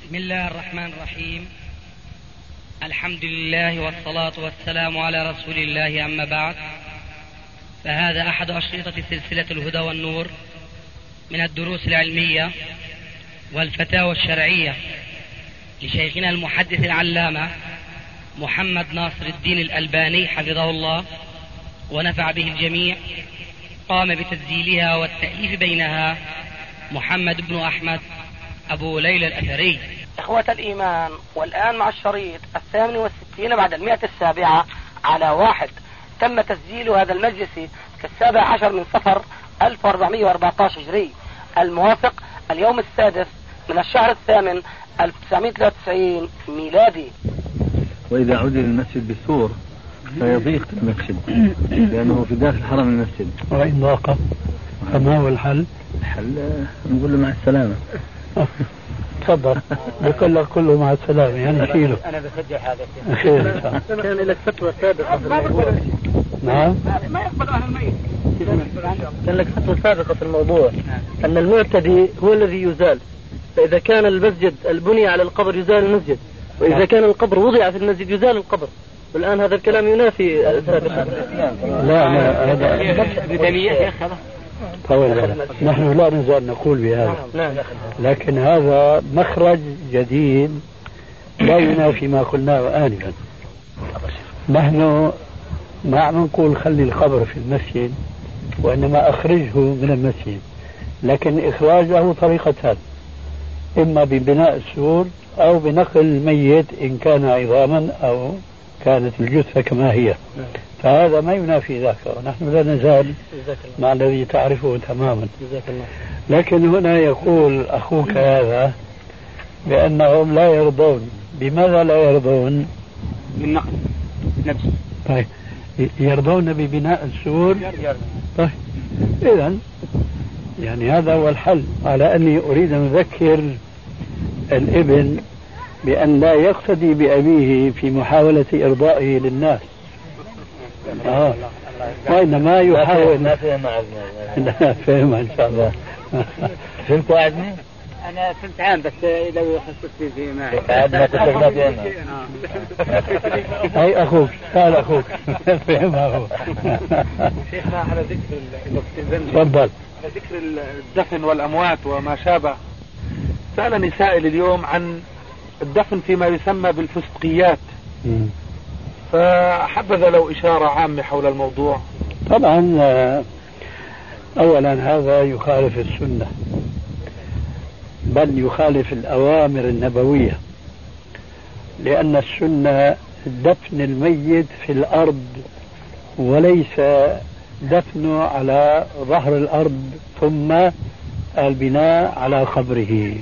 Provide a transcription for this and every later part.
بسم الله الرحمن الرحيم. الحمد لله والصلاة والسلام على رسول الله، أما بعد، فهذا أحد أشرطة سلسلة الهدى والنور من الدروس العلمية والفتاوى الشرعية لشيخنا المحدث العلامة محمد ناصر الدين الألباني حفظه الله ونفع به الجميع. قام بتسجيلها والتأليف بينها محمد بن أحمد أبو ليلى الأثري. إخوة الإيمان، والآن مع الشريط 68 بعد 107 على 1. تم تسجيل هذا المجلس في 17 من صفر 1414 هجري، الموافق اليوم السادس من الشهر الثامن 1993 ميلادي. وإذا عدل المسجد بالسور فيضيق المسجد لأنه في داخل حرم المسجد. وإن ضاق فما هو الحل؟ الحل نقول له مع السلامة. تفضل. بقول لك كله مع السلامة، يعني شيله. أنا بسجل هذا خير. كان لك فتوى سابقة في الموضوع. نعم. ما يقبل أهل الميت. كان لك فتوى سابقة في الموضوع أن المعتدي هو الذي يزال، فإذا كان المسجد البني على القبر يزال المسجد، وإذا كان القبر وضع في المسجد يزال القبر. والآن هذا الكلام ينافي سابقا. لا هذا بدنية. طويل. نحن لا نزال نقول بهذا، لكن هذا مخرج جديد لا ينافي ما قلناه آنفا. نحن ما عم نقول خلي القبر في المسجد، وإنما أخرجه من المسجد، لكن إخراجه طريقتان: إما ببناء السور أو بنقل الميت إن كان عظاما أو كانت الجثة كما هي. فهذا ما ينافي ذاك، ونحن لا نزال مع الذي تعرفه تماما. لكن هنا يقول أخوك هذا بأنهم لا يرضون. بماذا لا يرضون؟ بالنقل نفسه. طيب يرضون ببناء السور. طيب إذن يعني هذا هو الحل. على أني أريد أن أذكر الابن بأن لا يقتدي بأبيه في محاولة إرضائه للناس، وإنما يحاول. ما فهم لا فهم إن شاء الله. فهمت وعدني؟ أنا فهمت عام، بس إذا خصصت في معي عدنا تتفقنا فيها. أي أخوك قال أخوك فهمها هو. شيخنا، على ذكر تفضل. على ذكر الدفن والأموات وما شابه، سألني سائل اليوم عن الدفن فيما يسمى بالفسقيات، فحبذا لو إشارة عامة حول الموضوع. طبعا أولا هذا يخالف السنة، بل يخالف الأوامر النبوية، لأن السنة دفن الميت في الأرض وليس دفنه على ظهر الأرض ثم البناء على قبره.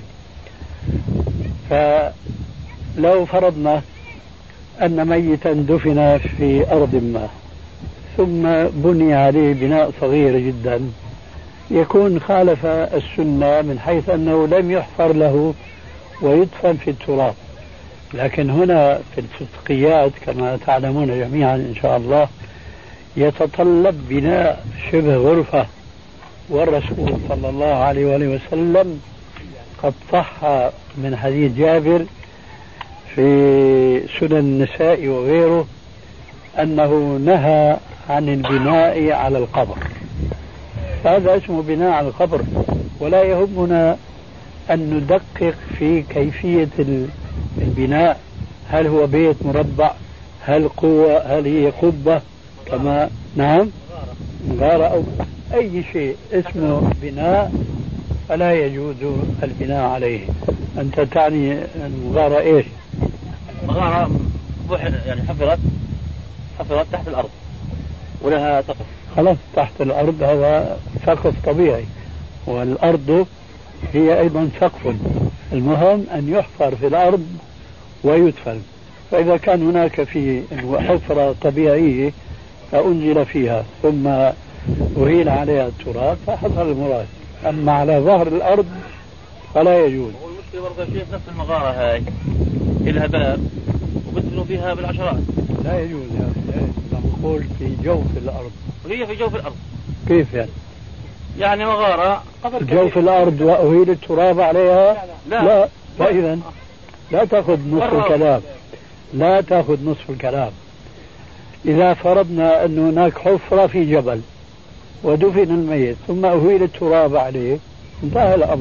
فلو فرضنا أن ميتا دفن في أرض ما ثم بني عليه بناء صغير جدا، يكون خالف السنة من حيث أنه لم يحفر له ويدفن في التراب. لكن هنا في الفسقيات كما تعلمون جميعا إن شاء الله يتطلب بناء شبه غرفة، والرسول صلى الله عليه وآله وسلم قد صح من حديث جابر في سنن النساء وغيره أنه نهى عن البناء على القبر. هذا اسمه بناء على القبر، ولا يهمنا أن ندقق في كيفية البناء. هل هو بيت مربع؟ هل قوة؟ هل هي قبة؟ كما نعم غارة أو أي شيء اسمه بناء فلا يجوز البناء عليه. أنت تعني المغارة إيش؟ مغارة يعني حفرت تحت الأرض ولها سقف. خلاص تحت الأرض هذا سقف طبيعي، والأرض هي أيضا سقف. المهم أن يحفر في الأرض ويدفن. فإذا كان هناك في حفرة طبيعية فأنزل فيها ثم أهيل عليها التراب فحصل المراد. أما على ظهر الأرض فلا يجوز. والمشكلة برضه شيء نفس المغارة هاي إلها باب وبدفنوا فيها بالعشرات. لا يجوز يا أخي، نقول في جوف الأرض. وهي في جوف الأرض. كيف يعني؟ يعني مغارة جوف الأرض وأهيل التراب عليها؟ لا. فإذا لا تأخذ نصف الكلام، لا تأخذ نصف الكلام. إذا فرضنا أن هناك حفرة في جبل ودفن الميت ثم أهيل التراب عليه انتهى الأمر.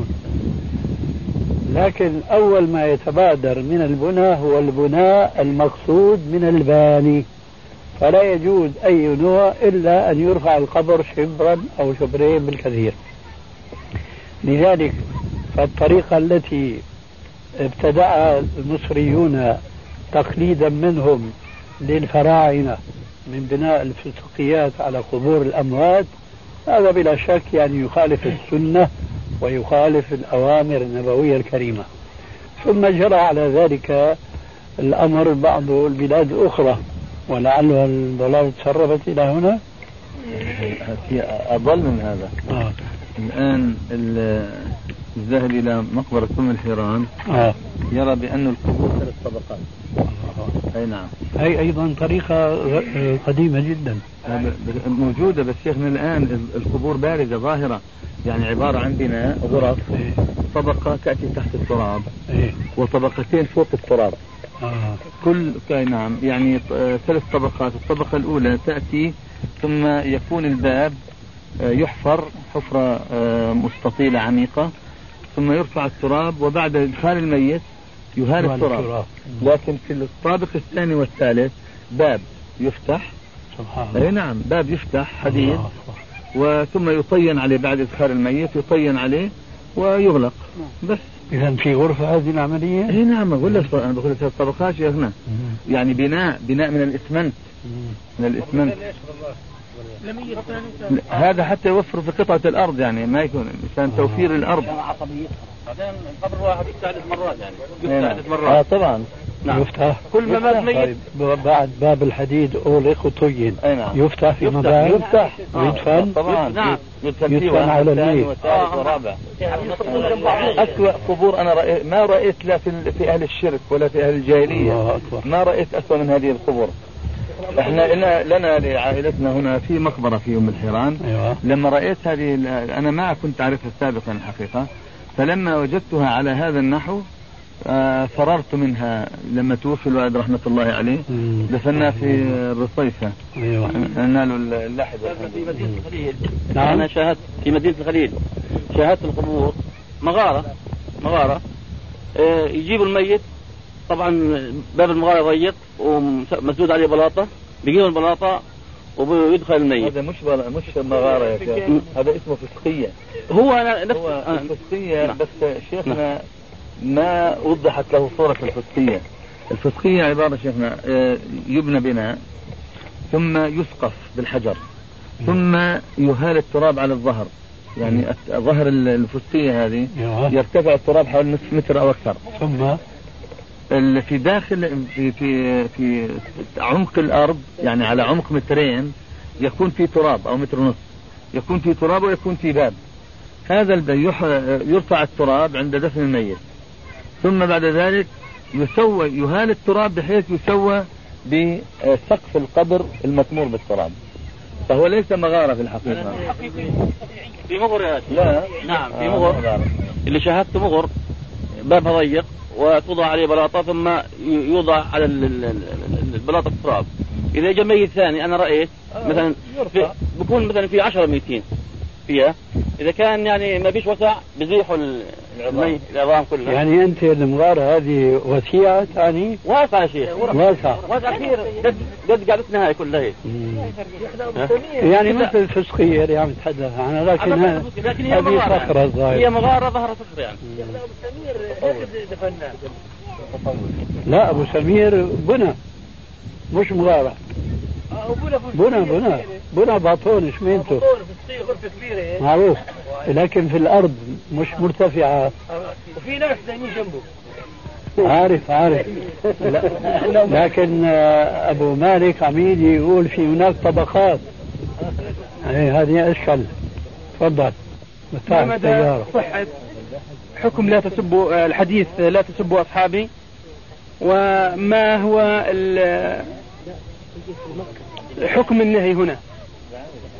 لكن أول ما يتبادر من البناء هو البناء المقصود من الباني، فلا يجوز أي نوع إلا أن يرفع القبر شبرا أو شبرين بالكثير. لذلك فالطريقة التي ابتدعها المصريون تقليدا منهم للفراعنة من بناء الفسقيات على قبور الأموات هذا بلا شك يعني يخالف السنة ويخالف الأوامر النبوية الكريمة. ثم جرى على ذلك الأمر بعض البلاد الأخرى، ولعل الضلال تسربت إلى هنا. أضل من هذا. الآن الذاهب إلى مقبرة أم الحيران يرى بأن القبور 3 طبقات. أي نعم. هي أيضا طريقة قديمة جدا موجودة، بس شيخنا الآن القبور بارزة ظاهرة، يعني عبارة عن بناء غرف، طبقة تأتي تحت التراب وطبقتين فوق التراب. كل نعم يعني 3 طبقات. الطبقة الأولى تأتي ثم يكون الباب يحفر حفرة مستطيلة عميقة ثم يرفع التراب وبعد إدخال الميت يهال التراب. لكن في الطابق الثاني والثالث باب يفتح. أي نعم، باب يفتح حديد وثم يطين عليه بعد إدخال الميت، يطين عليه ويغلق بس. إذا في غرفة هذه العملية؟ اي نعم، أقول لك أنا بقول لك الطبقات شيخنا يعني بناء من الإسمنت، من الإسمنت. هذا حتى يوفر في قطعة الأرض، يعني ما يكون عشان توفير الأرض. بعدين القبر واحد يفتح 3 مرات، يعني يفتح 3 مرات. طبعا نعم. يفتح كل ما مات ميت. طيب بعد باب الحديد أغلق وطين. نعم. يفتح في مباب يفتح ويدفن. طبعا نعم. يدفن على الميت والثالث والرابع. أسوأ قبور أنا ما رأيت لا في أهل الشرك ولا في أهل الجاهلية، ما رأيت أسوأ من هذه القبور. احنا لنا لعائلتنا هنا في مقبرة في أم الحيران. لما رأيت هذه أنا ما كنت أعرفها سابقا الحقيقة، فلما وجدتها على هذا النحو فررت منها. لما توفي الوالد رحمة الله عليه دفناه في الرصيفة. نالوا اللحد. في مدينة الخليل أنا شاهدت في مدينة الخليل، شاهدت القبور مغارة يجيبوا الميت، طبعا باب المغارة ضيق ومسدود عليه بلاطة، بيجيبوا البلاطة ويدخل الميت. هذا مش مغارة يا شيخ، هذا اسمه فسقية. هو فسقية. بس شيخنا ما وضحت له صورة الفسقية. الفسقية عبارة شيخنا يبنى بناء ثم يسقف بالحجر ثم يهال التراب على الظهر، يعني ظهر الفسقية هذه يرتفع التراب حوالي نصف متر أو أكثر، ثم في داخل في عمق الأرض يعني على عمق 2 متر يكون في تراب أو 1.5 متر، يكون في تراب ويكون في باب. هذا الباب يرفع التراب عند دفن الميت، ثم بعد ذلك يهال التراب بحيث يسوى بسقف القبر المثمور بالتراب، فهو ليس مغارة في الحقيقة. في مغر يا لا نعم في مغر اللي شاهدته مغر بابها ضيق وتوضع عليه بلاطة ثم يوضع على البلاطة التراب. إذا جاء ميت ثاني أنا رأيت مثلا بكون مثلا في 10 ميتين فيها، إذا كان يعني ما فيش وسع بزيحوا العظام كلها. يعني أنت المغارة هذه وسيعة يعني؟ واسعة يا شيخ، واسعة كثير قد قعدتنا هاي كلها هيك. يعني مثل الفسقية اللي عم تتحدث عنها، لكن هذه صخرة ظاهرة، هي مغارة ظهر صخر يعني. لا أبو سمير بنى مش مغارة، بنى باطون شمينته معروف، لكن في الأرض مش مرتفعة. وفي ناس نايمين جنبه. عارف لكن أبو مالك عميد يقول في هناك طبقات. هذه أشكال. تفضل. متى صحة حكم لا تسبوا الحديث لا تسبوا أصحابي، وما هو حكم النهي هنا؟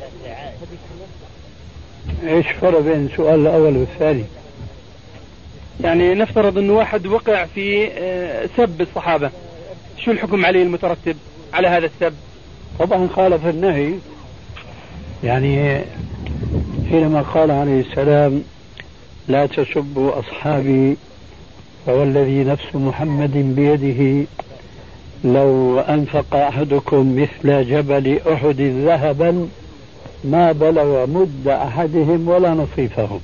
ايش فرق بين السؤال الاول والثاني؟ يعني نفترض أنه واحد وقع في سب الصحابة، شو الحكم عليه المترتب على هذا السب؟ طبعا خالف النهي، يعني حينما قال عليه السلام لا تسبوا أصحابي فوالذي نفس محمد بيده لو أنفق أحدكم مثل جبل أحد ذهبا ما بلغ مد أحدهم ولا نصيفهم.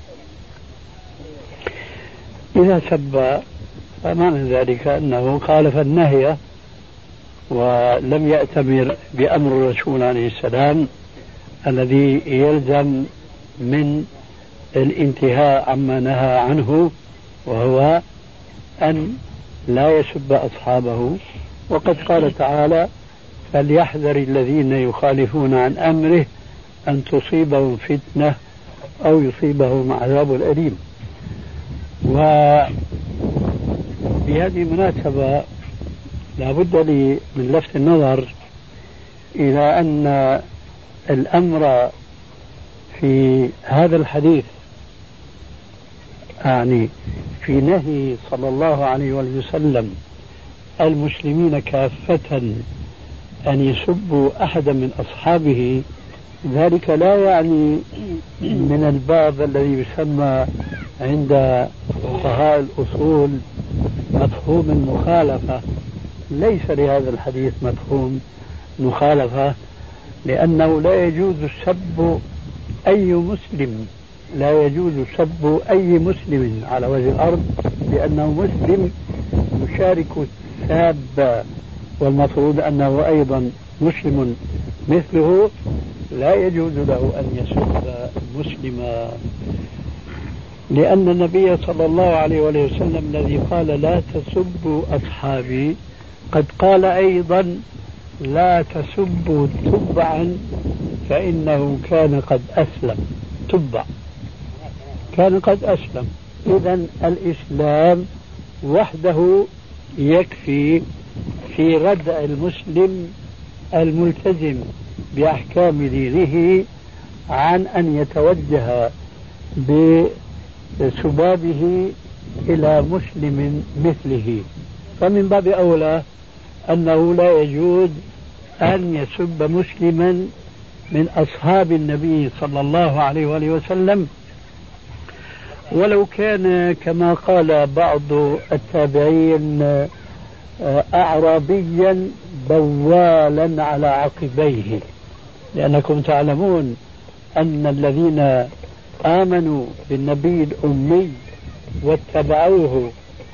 إذا سب فمعنى ذلك أنه خالف النهي ولم يأتمر بأمر الرسول عليه السلام الذي يلزم من الانتهاء عما نهى عنه، وهو أن لا يسب أصحابه. وقد قال تعالى فليحذر الذين يخالفون عن أمره أن تصيبهم فتنة أو يصيبهم عذاب أليم. وبهذه المناسبة لا بد لي من لفت النظر إلى أن الأمر في هذا الحديث يعني في نهي صلى الله عليه وسلم المسلمين كافة أن يسبوا أحدا من أصحابه، ذلك لا يعني من الباب الذي يسمى عند فقهاء الأصول مفهوم المخالفة. ليس لهذا الحديث مفهوم مخالفة، لأنه لا يجوز سب أي مسلم، لا يجوز سب أي مسلم على وجه الأرض، لأنه مسلم يشارك الساب، والمفروض أنه أيضا مسلم مثله، لا يجوز له أن يسب مسلما، لأن النبي صلى الله عليه وسلم الذي قال لا تسبوا أصحابي قد قال أيضا لا تسبوا تبعا فإنه كان قد أسلم. تبع كان قد أسلم. إذن الإسلام وحده يكفي في ردع المسلم الملتزم بأحكام دينه عن أن يتوجه بسبابه إلى مسلم مثله. فمن باب أولى أنه لا يجوز أن يسب مسلما من أصحاب النبي صلى الله عليه وسلم، ولو كان كما قال بعض التابعين أعرابيا بوالا على عقبيه، لأنكم تعلمون أن الذين آمنوا بالنبي الأمي واتبعوه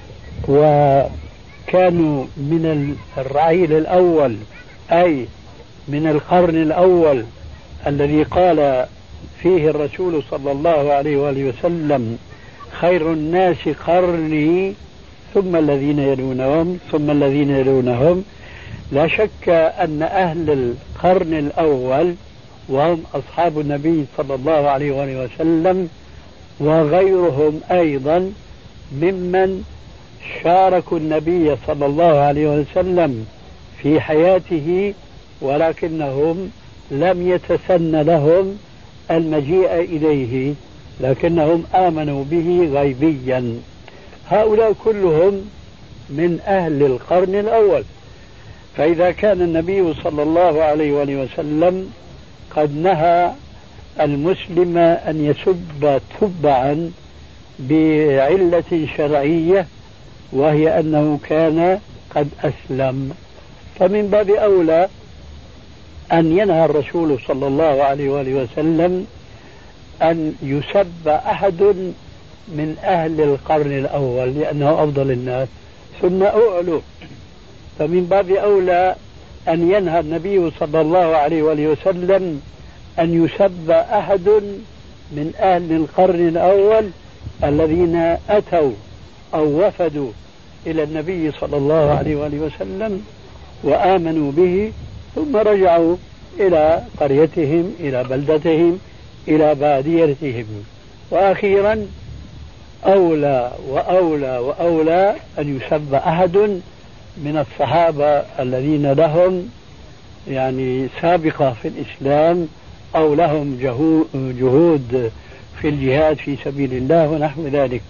وكانوا من الرعيل الأول، أي من القرن الأول الذي قال فيه الرسول صلى الله عليه وسلم خير الناس قرني ثم الذين يلونهم ثم الذين يلونهم، لا شك أن أهل القرن الأول وهم أصحاب النبي صلى الله عليه وسلم وغيرهم أيضا ممن شاركوا النبي صلى الله عليه وسلم في حياته، ولكنهم لم يتسن لهم المجيء إليه، لكنهم آمنوا به غيبيا. هؤلاء كلهم من أهل القرن الأول. فإذا كان النبي صلى الله عليه وسلم قد نهى المسلم أن يسب تبعا بعلة شرعية وهي أنه كان قد أسلم، فمن باب أولى أن ينهى الرسول صلى الله عليه وسلم أن يسب أحد من أهل القرن الأول لأنه أفضل الناس ثم أعلو. فمن باب أولى أن ينهى النبي صلى الله عليه وسلم أن يسب أحد من أهل القرن الأول الذين أتوا أو وفدوا إلى النبي صلى الله عليه وسلم وآمنوا به ثم رجعوا إلى قريتهم إلى بلدتهم إلى باديتهم. وأخيرا أولى وأولى وأولى أن يسب أحد من الصحابة الذين لهم يعني سابقة في الإسلام أو لهم جهود في الجهاد في سبيل الله ونحو ذلك.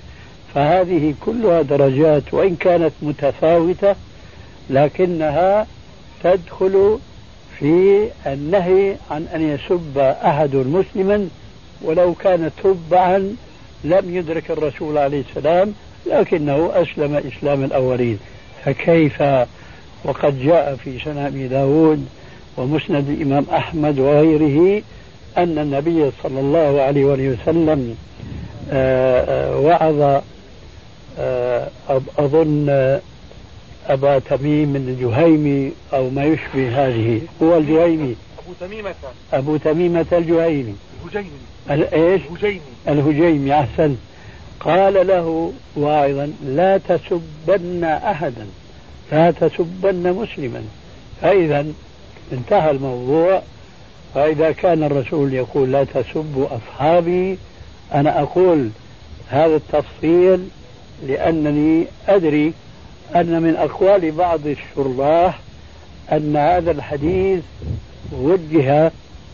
فهذه كلها درجات، وإن كانت متفاوتة لكنها تدخل في النهي عن أن يسب أحد مسلما ولو كان تبعا لم يدرك الرسول عليه السلام لكنه أسلم إسلام الأولين. فكيف وقد جاء في سنن أبي داود ومسند الإمام أحمد وغيره أن النبي صلى الله عليه وسلم وعظ أظن أبا تميم الجهيمي أو ما يشبه هذه، هو الجهيمي أبو تميمة الجهيمي الهجيمي أحسن، قال له واعظا لا تسبن أحدا لا تسبن مسلما. فإذا انتهى الموضوع. فإذا كان الرسول يقول لا تسبوا أصحابي، أنا أقول هذا التفصيل لأنني أدري أن من أقوال بعض الشراح أن هذا الحديث وجه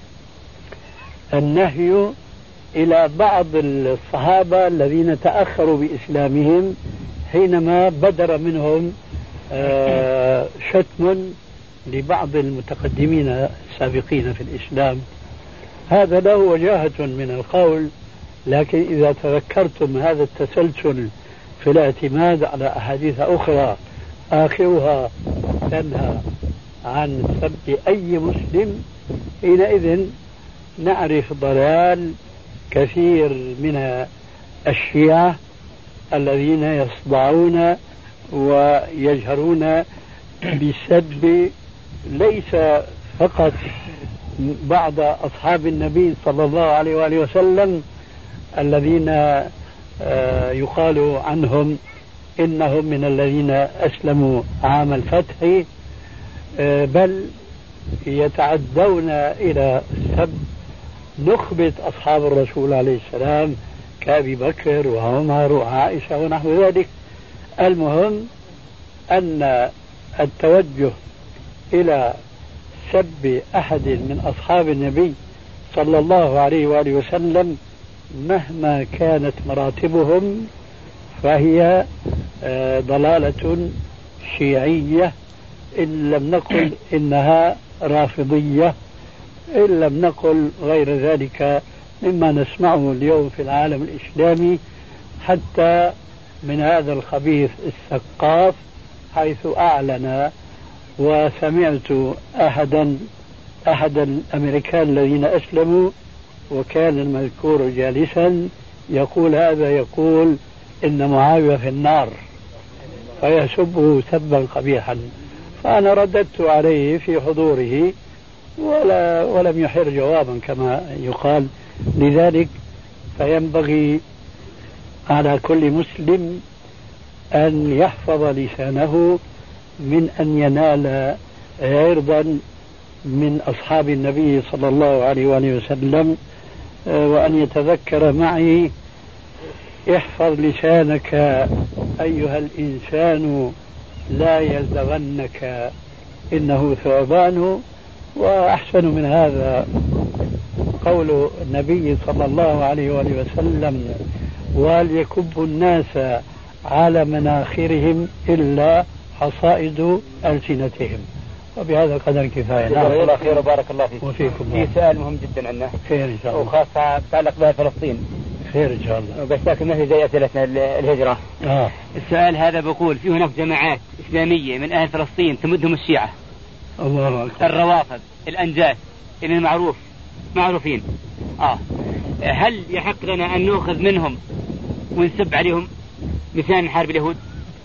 النهي إلى بعض الصحابة الذين تأخروا بإسلامهم حينما بدر منهم شتم لبعض المتقدمين السابقين في الإسلام. هذا له وجاهة من القول، لكن إذا تذكرتم هذا التسلسل في الاعتماد على أحاديث أخرى آخرها تنهى عن سب أي مسلم، حينئذ نعرف ضلال كثير من الشيعة الذين يصدعون ويجهرون بسب ليس فقط بعض أصحاب النبي صلى الله عليه وآله وسلم الذين يقال عنهم إنهم من الذين أسلموا عام الفتح، بل يتعدون إلى سب نخبة أصحاب الرسول عليه السلام كأبي بكر وعمر وعائشة ونحو ذلك. المهم أن التوجه إلى سب أحد من أصحاب النبي صلى الله عليه وآله وسلم مهما كانت مراتبهم فهي ضلالة شيعية، إن لم نقل إنها رافضية، إن لم نقل غير ذلك مما نسمعه اليوم في العالم الإسلامي، حتى من هذا الخبيث الثقاف حيث أعلن. وسمعت أحد الأمريكان الذين أسلموا وكان المذكور جالسا يقول هذا، يقول إن معاوية في النار، فيسبه سبا قبيحا. فأنا رددت عليه في حضوره ولم يحر جوابا كما يقال. لذلك فينبغي على كل مسلم أن يحفظ لسانه من أن ينال عرضا من أصحاب النبي صلى الله عليه وآله وسلم، وأن يتذكر معي احفظ لسانك أيها الإنسان لا يلدغنك إنه ثعبان. وأحسن من هذا قول النبي صلى الله عليه وآله وسلم وليكب الناس على مناخرهم إلا حصائد ألسنتهم. وبهذا قدر كفاية. الله خير وبارك الله فيك. وفيكم. في سؤال مهم جدا عندنا خير إن شاء الله، وخاصة يتعلق بها فلسطين. خير إن شاء الله، بس لكن ما هي زي أسئلتنا الهجرة. السؤال هذا بقول في هناك جماعات إسلامية من أهل فلسطين تمدهم الشيعة، الله أكبر، الروافض، الأنجاز اللي معروفين. هل يحق لنا أن نأخذ منهم ونسب عليهم مثال نحارب اليهود؟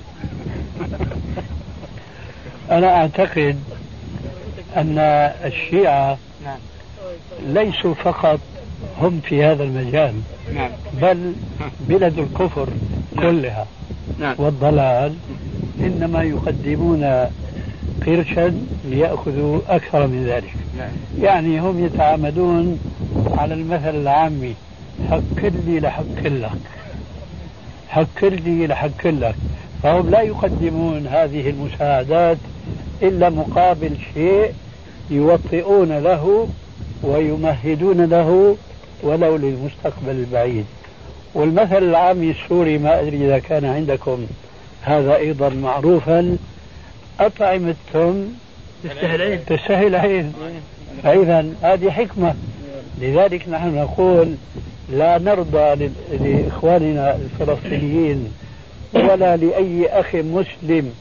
أنا أعتقد أن الشيعة ليسوا فقط هم في هذا المجال، بل بلد الكفر كلها والضلال إنما يقدمون قرشا ليأخذوا أكثر من ذلك. يعني هم يتعامدون على المثل العامي، حق لي لحق لك، حق لي لحق لك. فهم لا يقدمون هذه المساعدات إلا مقابل شيء يوطئون له ويمهدون له ولو للمستقبل البعيد. والمثل العامي السوري ما أدري إذا كان عندكم هذا أيضا معروفا: أطعم التم تستهل عين. فإذا هذه حكمة. لذلك نحن نقول لا نرضى لإخواننا الفلسطينيين ولا لأي أخ مسلم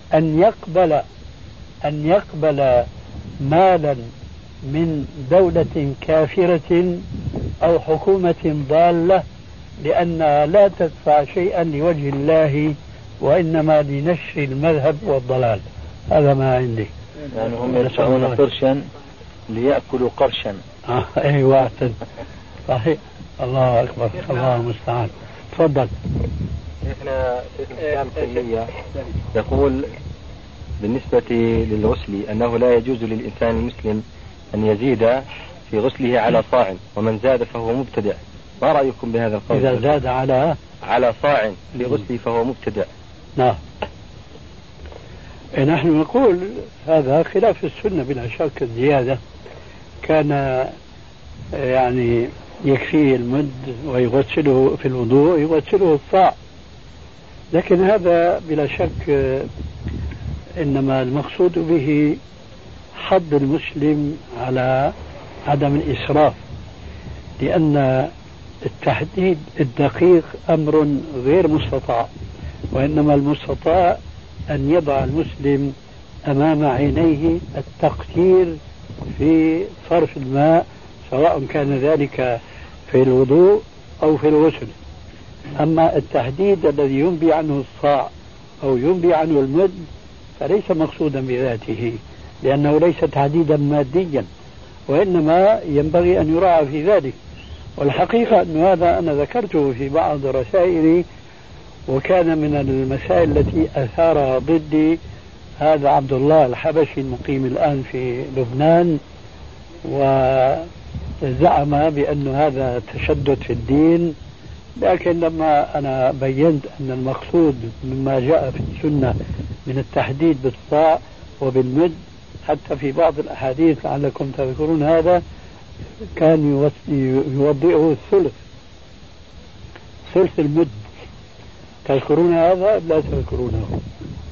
أن يقبل مالا من دولة كافرة أو حكومة ضالة، لأنها لا تدفع شيئا لوجه الله وإنما لنشر المذهب والضلال. هذا ما عندي. يعني هم يدفعون قرشا ليأكلوا قرشا. أيوة صحيح. الله أكبر. الله المستعان. تفضل. شيخنا شيخ الإسلام تيمية يقول بالنسبة للغسل أنه لا يجوز للإنسان المسلم أن يزيد في غسله على صاع، ومن زاد فهو مبتدع. ما رأيكم بهذا القول؟ إذا زاد على صاع في غسله فهو مبتدع. نعم. نحن نقول هذا خلاف السنة بلا شك. الزيادة كان يعني يكفيه المد ويغسله في الوضوء يغسله الصاع، لكن هذا بلا شك إنما المقصود به حض المسلم على عدم الإسراف، لأن التحديد الدقيق أمر غير مستطاع، وإنما المستطاع أن يضع المسلم أمام عينيه التقدير في صرف الماء، سواء كان ذلك في الوضوء أو في الغسل. أما التحديد الذي ينبي عنه الصاع أو ينبي عنه المد فليس مقصودا بذاته، لأنه ليس تحديدا ماديا، وإنما ينبغي أن يراعى في ذلك. والحقيقة أن هذا أنا ذكرته في بعض رسائلي، وكان من المسائل التي أثارها ضدي هذا عبد الله الحبشي المقيم الآن في لبنان، وزعم بأن هذا تشدد في الدين. لكن لما أنا بينت أن المقصود مما جاء في السنة من التحديد بالصاع وبالمد، حتى في بعض الأحاديث لعلكم تذكرون هذا كان يوضئه ثلث المد. تذكرون هذا؟ لا تذكرونه.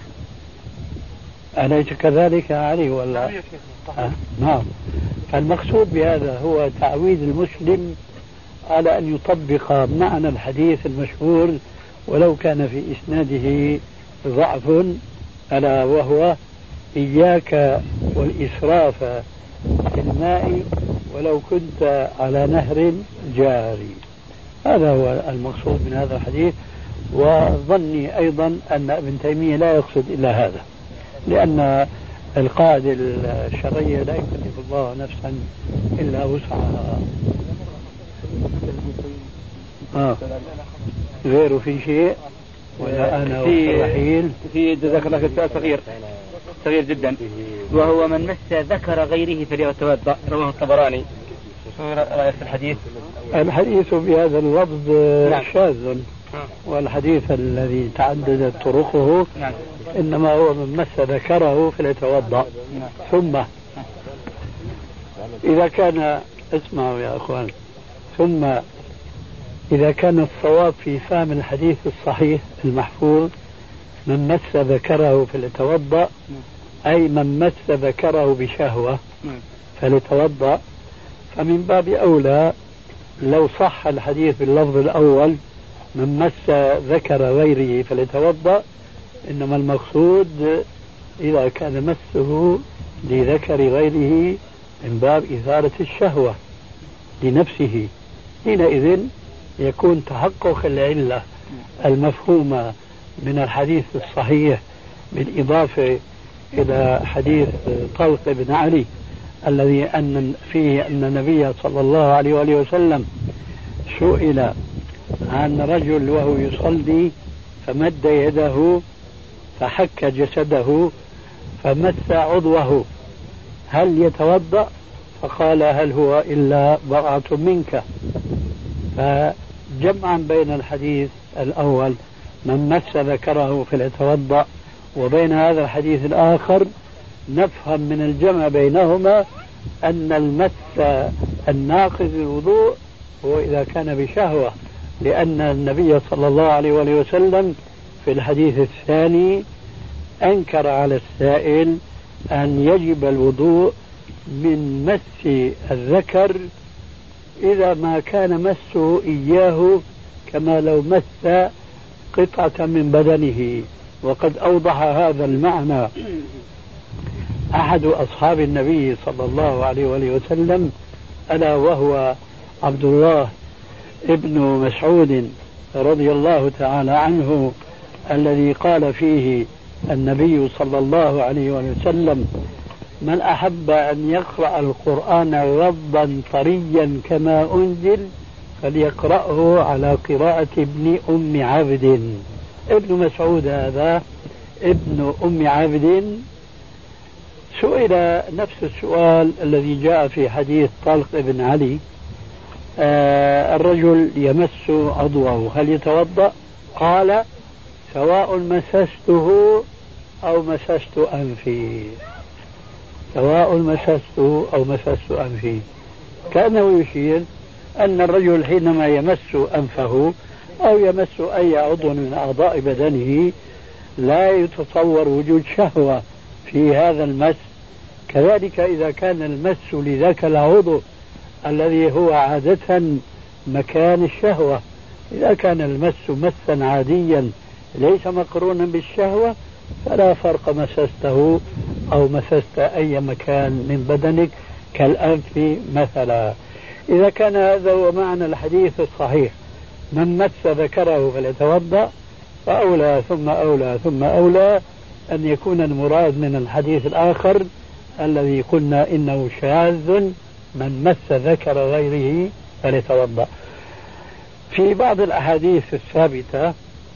أليس كذلك علي ولا؟ نعم. فالمقصود بهذا هو تعويد المسلم على أن يطبق معنى الحديث المشهور ولو كان في إسناده ضعف، ألا وهو: إياك والإسراف في الماء ولو كنت على نهر جاري. هذا هو المقصود من هذا الحديث. وظني أيضا أن ابن تيمية لا يقصد إلا هذا، لأن القاعدة الشرعية لا يكلف الله نفسا إلا وسعها. غيره في شيء ولا أنا وحيل في جزاك الله خير. سؤال صغير جدا، وهو: من مس ذكر غيره فليتوضأ. رواه الطبراني. رأيك في الحديث؟ الحديث بهذا اللفظ شاذ، والحديث الذي تعددت طرقه إنما هو: من مس ذكره فليتوضأ. ثم إذا كان، اسمعوا يا أخوان، ثم إذا كان الصواب في فهم الحديث الصحيح المحفوظ من مس ذكره فليتوضأ، أي من مس ذكره بشهوة فليتوضأ، فمن باب أولى لو صح الحديث باللفظ الأول من مس ذكر غيره فليتوضأ، إنما المقصود إذا كان مسه لذكر غيره من باب إثارة الشهوة لنفسه، حينئذ يكون تحقق العلة المفهومة من الحديث الصحيح، بالإضافة إلى حديث طلق بن علي الذي أن فيه أن النبي صلى الله عليه وآله وسلم سئل عن رجل وهو يصلي فمد يده فحك جسده فمس عضوه هل يتوضأ؟ فقال: هل هو إلا بضعة منك. فجمعا بين الحديث الأول من مس ذكره فليتوضأ وبين هذا الحديث الآخر نفهم من الجمع بينهما أن المس الناقض الوضوء هو إذا كان بشهوة، لأن النبي صلى الله عليه وآله وسلم في الحديث الثاني أنكر على السائل أن يجب الوضوء من مس الذكر إذا ما كان مسه إياه كما لو مس قطعة من بدنه. وقد أوضح هذا المعنى أحد أصحاب النبي صلى الله عليه وآله وسلم، ألا وهو عبد الله ابن مسعود رضي الله تعالى عنه، الذي قال فيه النبي صلى الله عليه وآله وسلم: من أحب أن يقرأ القرآن غضا طريا كما أنزل فليقرأه على قراءة ابن أم عبد. ابن مسعود هذا ابن أم عبد سئل نفس السؤال الذي جاء في حديث طلق بن علي: الرجل يمس عضوه هل يتوضأ؟ قال: سواء مسسته أو مسست أنفي، سواء مسسته أو مسست أنفي. كأنه يشير أن الرجل حينما يمس أنفه أو يمس أي عضو من أعضاء بدنه لا يتصور وجود شهوة في هذا المس. كذلك إذا كان المس لذاك العضو الذي هو عادة مكان الشهوة، إذا كان المس مسا عاديا ليس مقرونا بالشهوة فلا فرق مسسته أو مسست أي مكان من بدنك كالأنف مثلا. إذا كان هذا هو معنى الحديث الصحيح: من مس ذكره فليتوضأ، فأولى ثم أولى ثم أولى أن يكون المراد من الحديث الآخر الذي قلنا إنه شاذ: من مس ذكر غيره فليتوضأ. في بعض الأحاديث الثابتة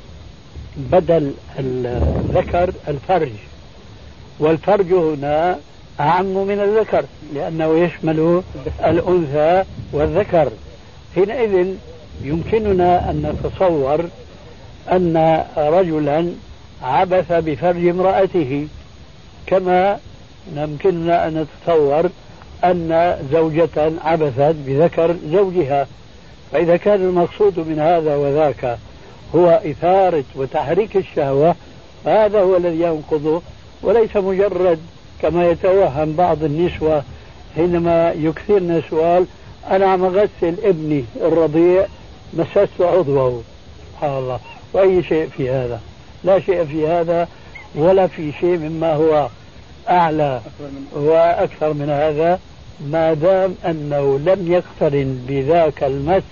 بدل الذكر الفرج، والفرج هنا أعم من الذكر لأنه يشمل الأنثى والذكر. حينئذ يمكننا أن نتصور أن رجلا عبث بفرج امرأته، كما يمكننا أن نتصور أن زوجة عبثت بذكر زوجها. فإذا كان المقصود من هذا وذاك هو إثارة وتحريك الشهوة فهذا هو الذي ينقضه، وليس مجرد كما يتوهم بعض النسوة حينما يكثرن سؤال: أنا عم أغسل ابني الرضيع مسست عضوه. سبحان الله، وأي شيء في هذا؟ لا شيء في هذا ولا في شيء مما هو أعلى وأكثر من هذا، ما دام أنه لم يقترن بذاك المس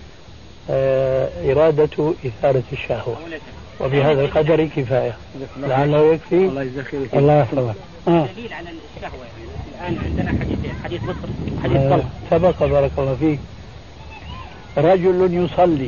إرادة إثارة الشهوة. وبهذا القدر كفاية، لعله يكفي. الله يجزاك الله يحفظك. دليل على الشهوة الآن عندنا حديثين: حديث بصر، حديث طلق. سبق بارك الله فيك. رجل يصلي،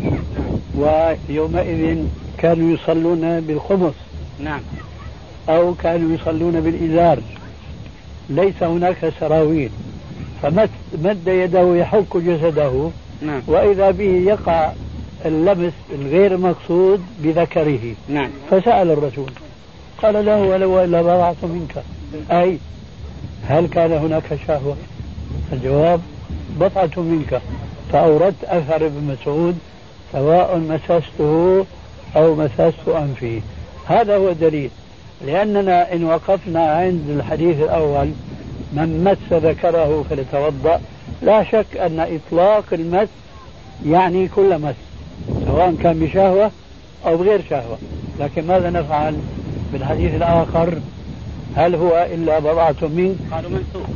ويومئذ كانوا يصلون بالخمس، نعم، أو كانوا يصلون بالإزار، ليس هناك سراويل، فمد يده يحك جسده، نعم، وإذا به يقع اللمس الغير مقصود بذكره، نعم، فسأل الرسول قال له: ولو إلا بضعت منك، أي هل كان هناك شهوة؟ الجواب: بضعة منك. فأوردت أثر ابن مسعود: سواء مسسته أو مسست أنفي. هذا هو الدليل، لأننا إن وقفنا عند الحديث الأول: من مس ذكره فليتوضأ، لا شك أن إطلاق المس يعني كل مس سواء كان بشهوة أو بغير شهوة. لكن ماذا نفعل بالحديث الآخر؟ هل هو إلا بضعة منك؟ قالوا منسوخ.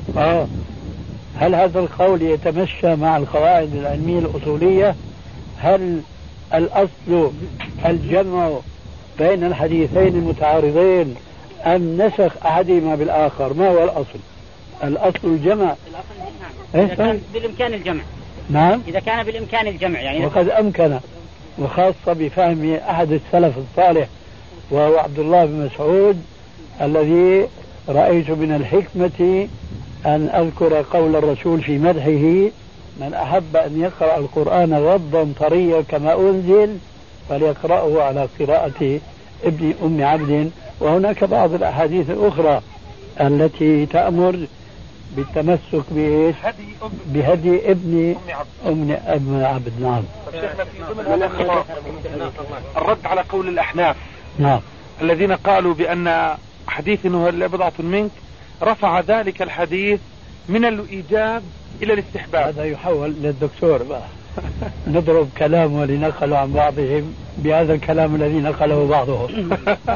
هل هذا القول يتمشى مع القواعد العلمية الأصولية؟ هل الأصل الجمع بين الحديثين المتعارضين أم نسخ أحدهما بالآخر؟ ما هو الأصل؟ الأصل الجمع. إذا كان بالإمكان الجمع. نعم، إذا كان بالإمكان الجمع يعني. وقد أمكن، وخاصة بفهم أحد السلف الصالح وهو عبد الله بن مسعود، الذي رأيت من الحكمة أن أذكر قول الرسول في مدحه: من أحب أن يقرأ القرآن غضا طريا كما أنزل فليقرأه على قراءة ابن أم عبد. وهناك بعض الأحاديث الأخرى التي تأمر بالتمسك بإيش؟ بهدي ابن أم عبد. نعم. شيخنا في ضمن هذا الخطاب الرد على قول الأحناف. نعم. الذين قالوا بأن حديث هو بضعة منك رفع ذلك الحديث من الإيجاب إلى الاستحباب. هذا يحول للدكتور بقى. نضرب كلامه اللي نقلوا عن بعضهم بهذا الكلام الذي نقله بعضهم.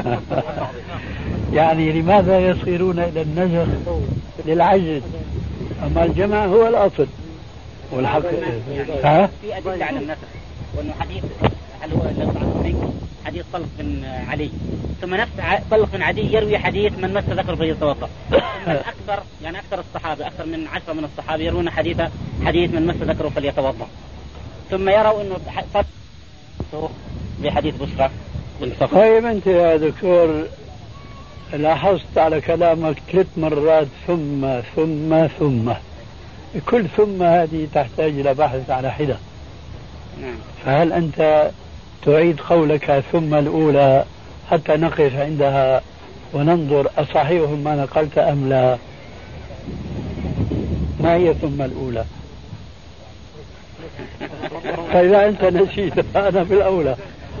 يعني لماذا يصيرون إلى النسخ للعجز؟ أما الجمع هو الأصل والحق. في أدلة على النسخ، وأنه حديث هل هو حديث طلق بن علي، ثم نفس طلق بن عدي يروي حديث من مس ذكره فليتوضأ. أكثر يعني أكثر الصحابة، أكثر من 10 من الصحابة يرون حديث من مس ذكره فليتوضأ، ثم يروا أنه بحديث بشرى بن صفر. طيب أنت يا دكتور لاحظت على كلامك 3 مرات ثم ثم ثم، كل ثم هذه تحتاج إلى بحث على حدة. فهل أنت تعيد قولك ثم الأولى حتى نقف عندها وننظر أصحيح ما نقلت أم لا؟ ما هي ثم الأولى؟ فإذا أنت نسيت أنا بالأولى.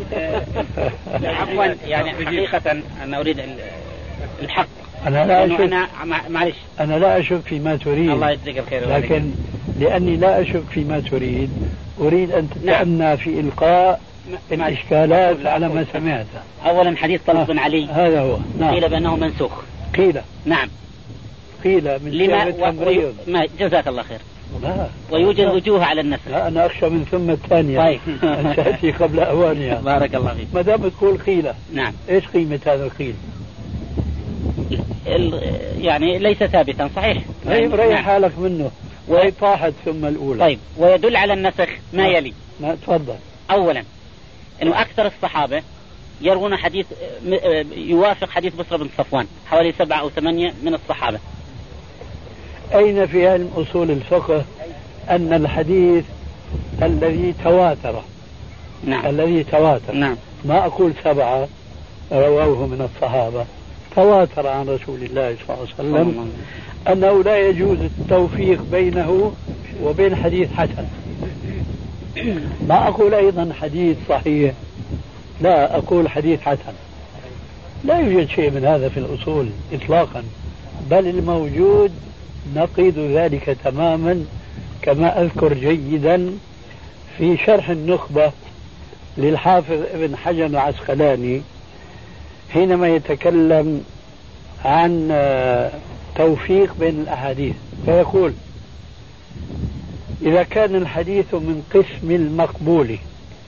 عفوا يعني حقيقة أنا أريد الحق. أنا لا أشك. معلش أنا لا أشك فيما تريد. الله يجزيك الخير. لكن لأني لا أشك فيما تريد أريد أن تتأنى في إلقاء الإشكالات على ما سمعت. أولا حديث طلق بن علي هذا هو. نعم. قيل بأنه منسوخ. قيل. نعم. قيل من لما جزاك الله خير. لا. ويوجد وجوه على النسخ. لا أنا أخشى من ثم الثانية. طيب. أن تأتي قبل أوانها. بارك الله فيك. ما دام تقول قيل. نعم. إيش قيمة هذا القيل؟ يعني ليس ثابتا صحيح. طيب ريح حالك منه. وهي طاحت ثم الأولى. طيب ويدل على النسخ ما يلي. ما تفضل. أولا إنه أكثر الصحابة يروون حديث يوافق حديث بصرة بن صفوان، حوالي 7 أو 8 من الصحابة. أين في علم أصول الفقه أن الحديث الذي تواتر، نعم. الذي تواتر، نعم. ما أقول 7 رواه من الصحابة، تواتر عن رسول الله صلى الله عليه وسلم أنه لا يجوز التوفيق بينه وبين حديث حسن. ما أقول أيضا حديث صحيح، لا أقول حديث حسن. لا يوجد شيء من هذا في الأصول إطلاقا، بل الموجود نقيض ذلك تماما، كما أذكر جيدا في شرح النخبة للحافظ ابن حجر العسقلاني حينما يتكلم عن توفيق بين الأحاديث، فيقول: إذا كان الحديث من قسم المقبول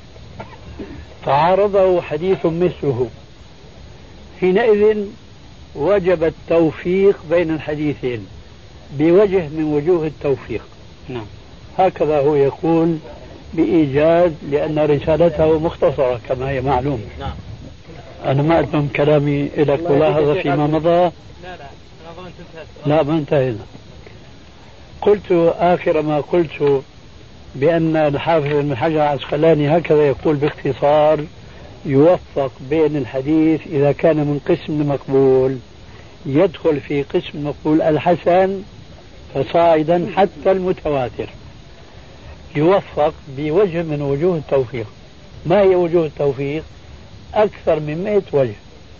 فعارضه حديث مثله، حينئذ وجب التوفيق بين الحديثين بوجه من وجوه التوفيق. نعم. هكذا هو يقول بإيجاز، لأن رسالته مختصرة كما هي معلوم. نعم. أنا ما أتمم كلامي إلى ملاحظة فيما مضى. لا ما انتهينا. قلت آخر ما قلت بأن الحافظ ابن حجر العسقلاني هكذا يقول باختصار: يوفق بين الحديث إذا كان من قسم مقبول يدخل في قسم مقبول الحسن فصاعدا حتى المتواتر، يوفق بوجه من وجوه التوفيق. ما هي وجوه التوفيق؟ أكثر من 100 وجه.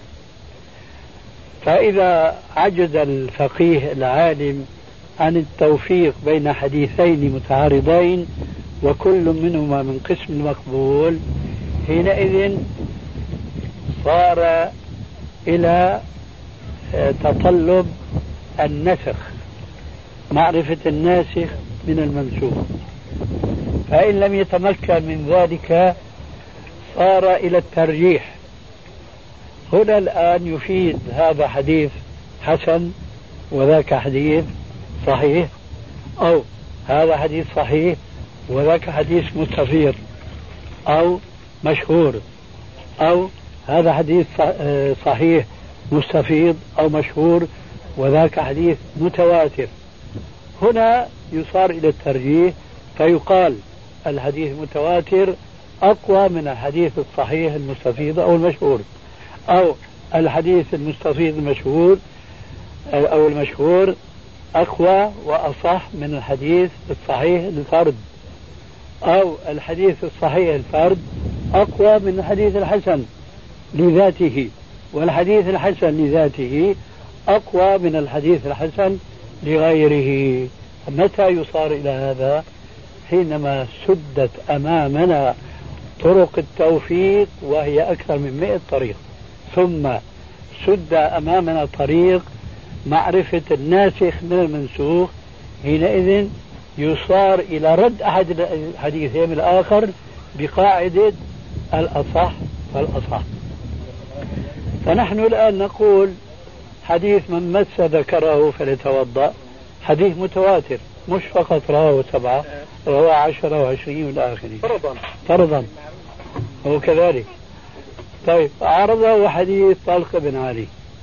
فإذا عجز الفقيه العالم عن التوفيق بين حديثين متعارضين وكل منهما من قسم المقبول، حينئذ صار إلى تطلب النسخ، معرفة الناسخ من المنسوخ. فإن لم يتمكن من ذلك صار إلى الترجيح. هنا الآن يفيد هذا حديث حسن وذاك حديث صحيح، أو هذا حديث صحيح وذاك حديث مستفيض أو مشهور، أو هذا حديث صحيح مستفيض أو مشهور وذاك حديث متواتر. هنا يصار إلى الترجيح، فيقال الحديث المتواتر أقوى من الحديث الصحيح المستفيض أو المشهور، أو الحديث المستفيض المشهور أو المشهور أقوى وأصح من الحديث الصحيح الفرد، أو الحديث الصحيح الفرد أقوى من الحديث الحسن لذاته، والحديث الحسن لذاته أقوى من الحديث الحسن لغيره. متى يصار إلى هذا؟ حينما سدت أمامنا طرق التوفيق وهي أكثر من 100 طريق، ثم سد أمامنا طريق معرفة الناسخ من المنسوخ، حينئذ يصار إلى رد أحد الحديثين الآخر بقاعدة الأصح فالأصح. فنحن الآن نقول حديث من مس ذكره فليتوضأ حديث متواتر، مش فقط رواه 7، رواه 10 و20 إلى آخره فرضا، هو كذلك. طيب عرضه حديث طلق بن علي،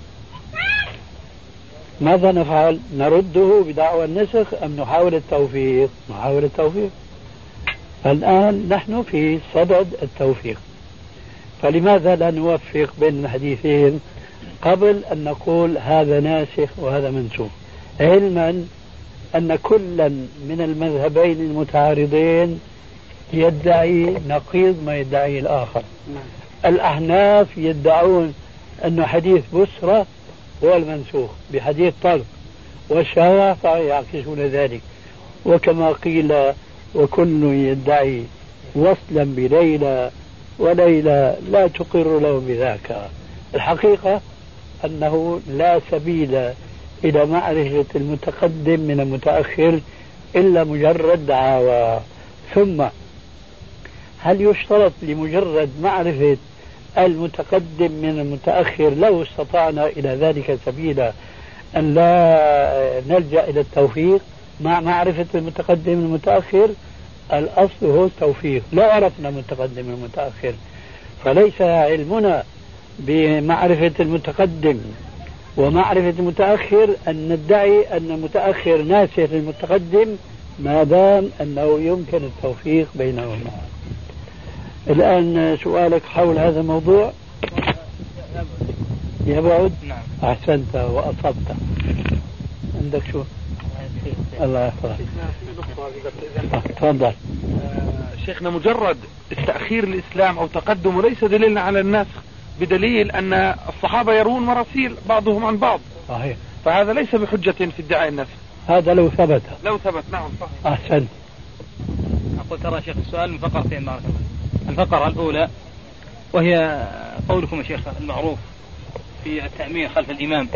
ماذا نفعل؟ نرده بدعوى النسخ أم نحاول التوفيق؟ نحاول التوفيق. فالآن نحن في صدد التوفيق، فلماذا لا نوفق بين الحديثين قبل أن نقول هذا ناسخ وهذا منسوخ، علما أن كلا من المذهبين المتعارضين يدعي نقيض ما يدعيه الآخر. الأحناف يدعون أن حديث بسرة هو المنسوخ بحديث طلق، والشافعية يعكسون ذلك، وكما قيل وكل يدعي وصلا بليلى وليلى لا تقر له بذاك. الحقيقة أنه لا سبيل إلى معرفة المتقدم من المتأخر إلا مجرد دعاوى. ثم هل يشترط لمجرد معرفة المتقدم من المتأخر لو استطعنا إلى ذلك سبيلا أن لا نلجأ إلى التوفيق مع معرفة المتقدم من المتأخر؟ الأصل هو التوفيق. لو عرفنا المتقدم من المتأخر فليس علمنا بمعرفة المتقدم ومعرفة المتأخر أن ندعي أن المتأخر ناسخ للمتقدم ما دام أنه يمكن التوفيق بينهما. الآن سؤالك حول هذا الموضوع يبعد؟ نعم. أحسنت وأصبت. عندك شو؟ الله يحفظك. تفضل. شيخنا مجرد التأخير الإسلام أو تقدمه ليس دليلا على النسخ، بدليل أن الصحابة يروون مراسيل بعضهم عن بعض. صحيح. فهذا ليس بحجة في ادعاء النسخ. هذا لو ثبت. نعم صحيح. أحسن. أقول ترى شيخ السؤال من فقرتين بارك الله. الفقرة الأولى وهي قولكم يا شيخ المعروف في التأمين خلف الإمام،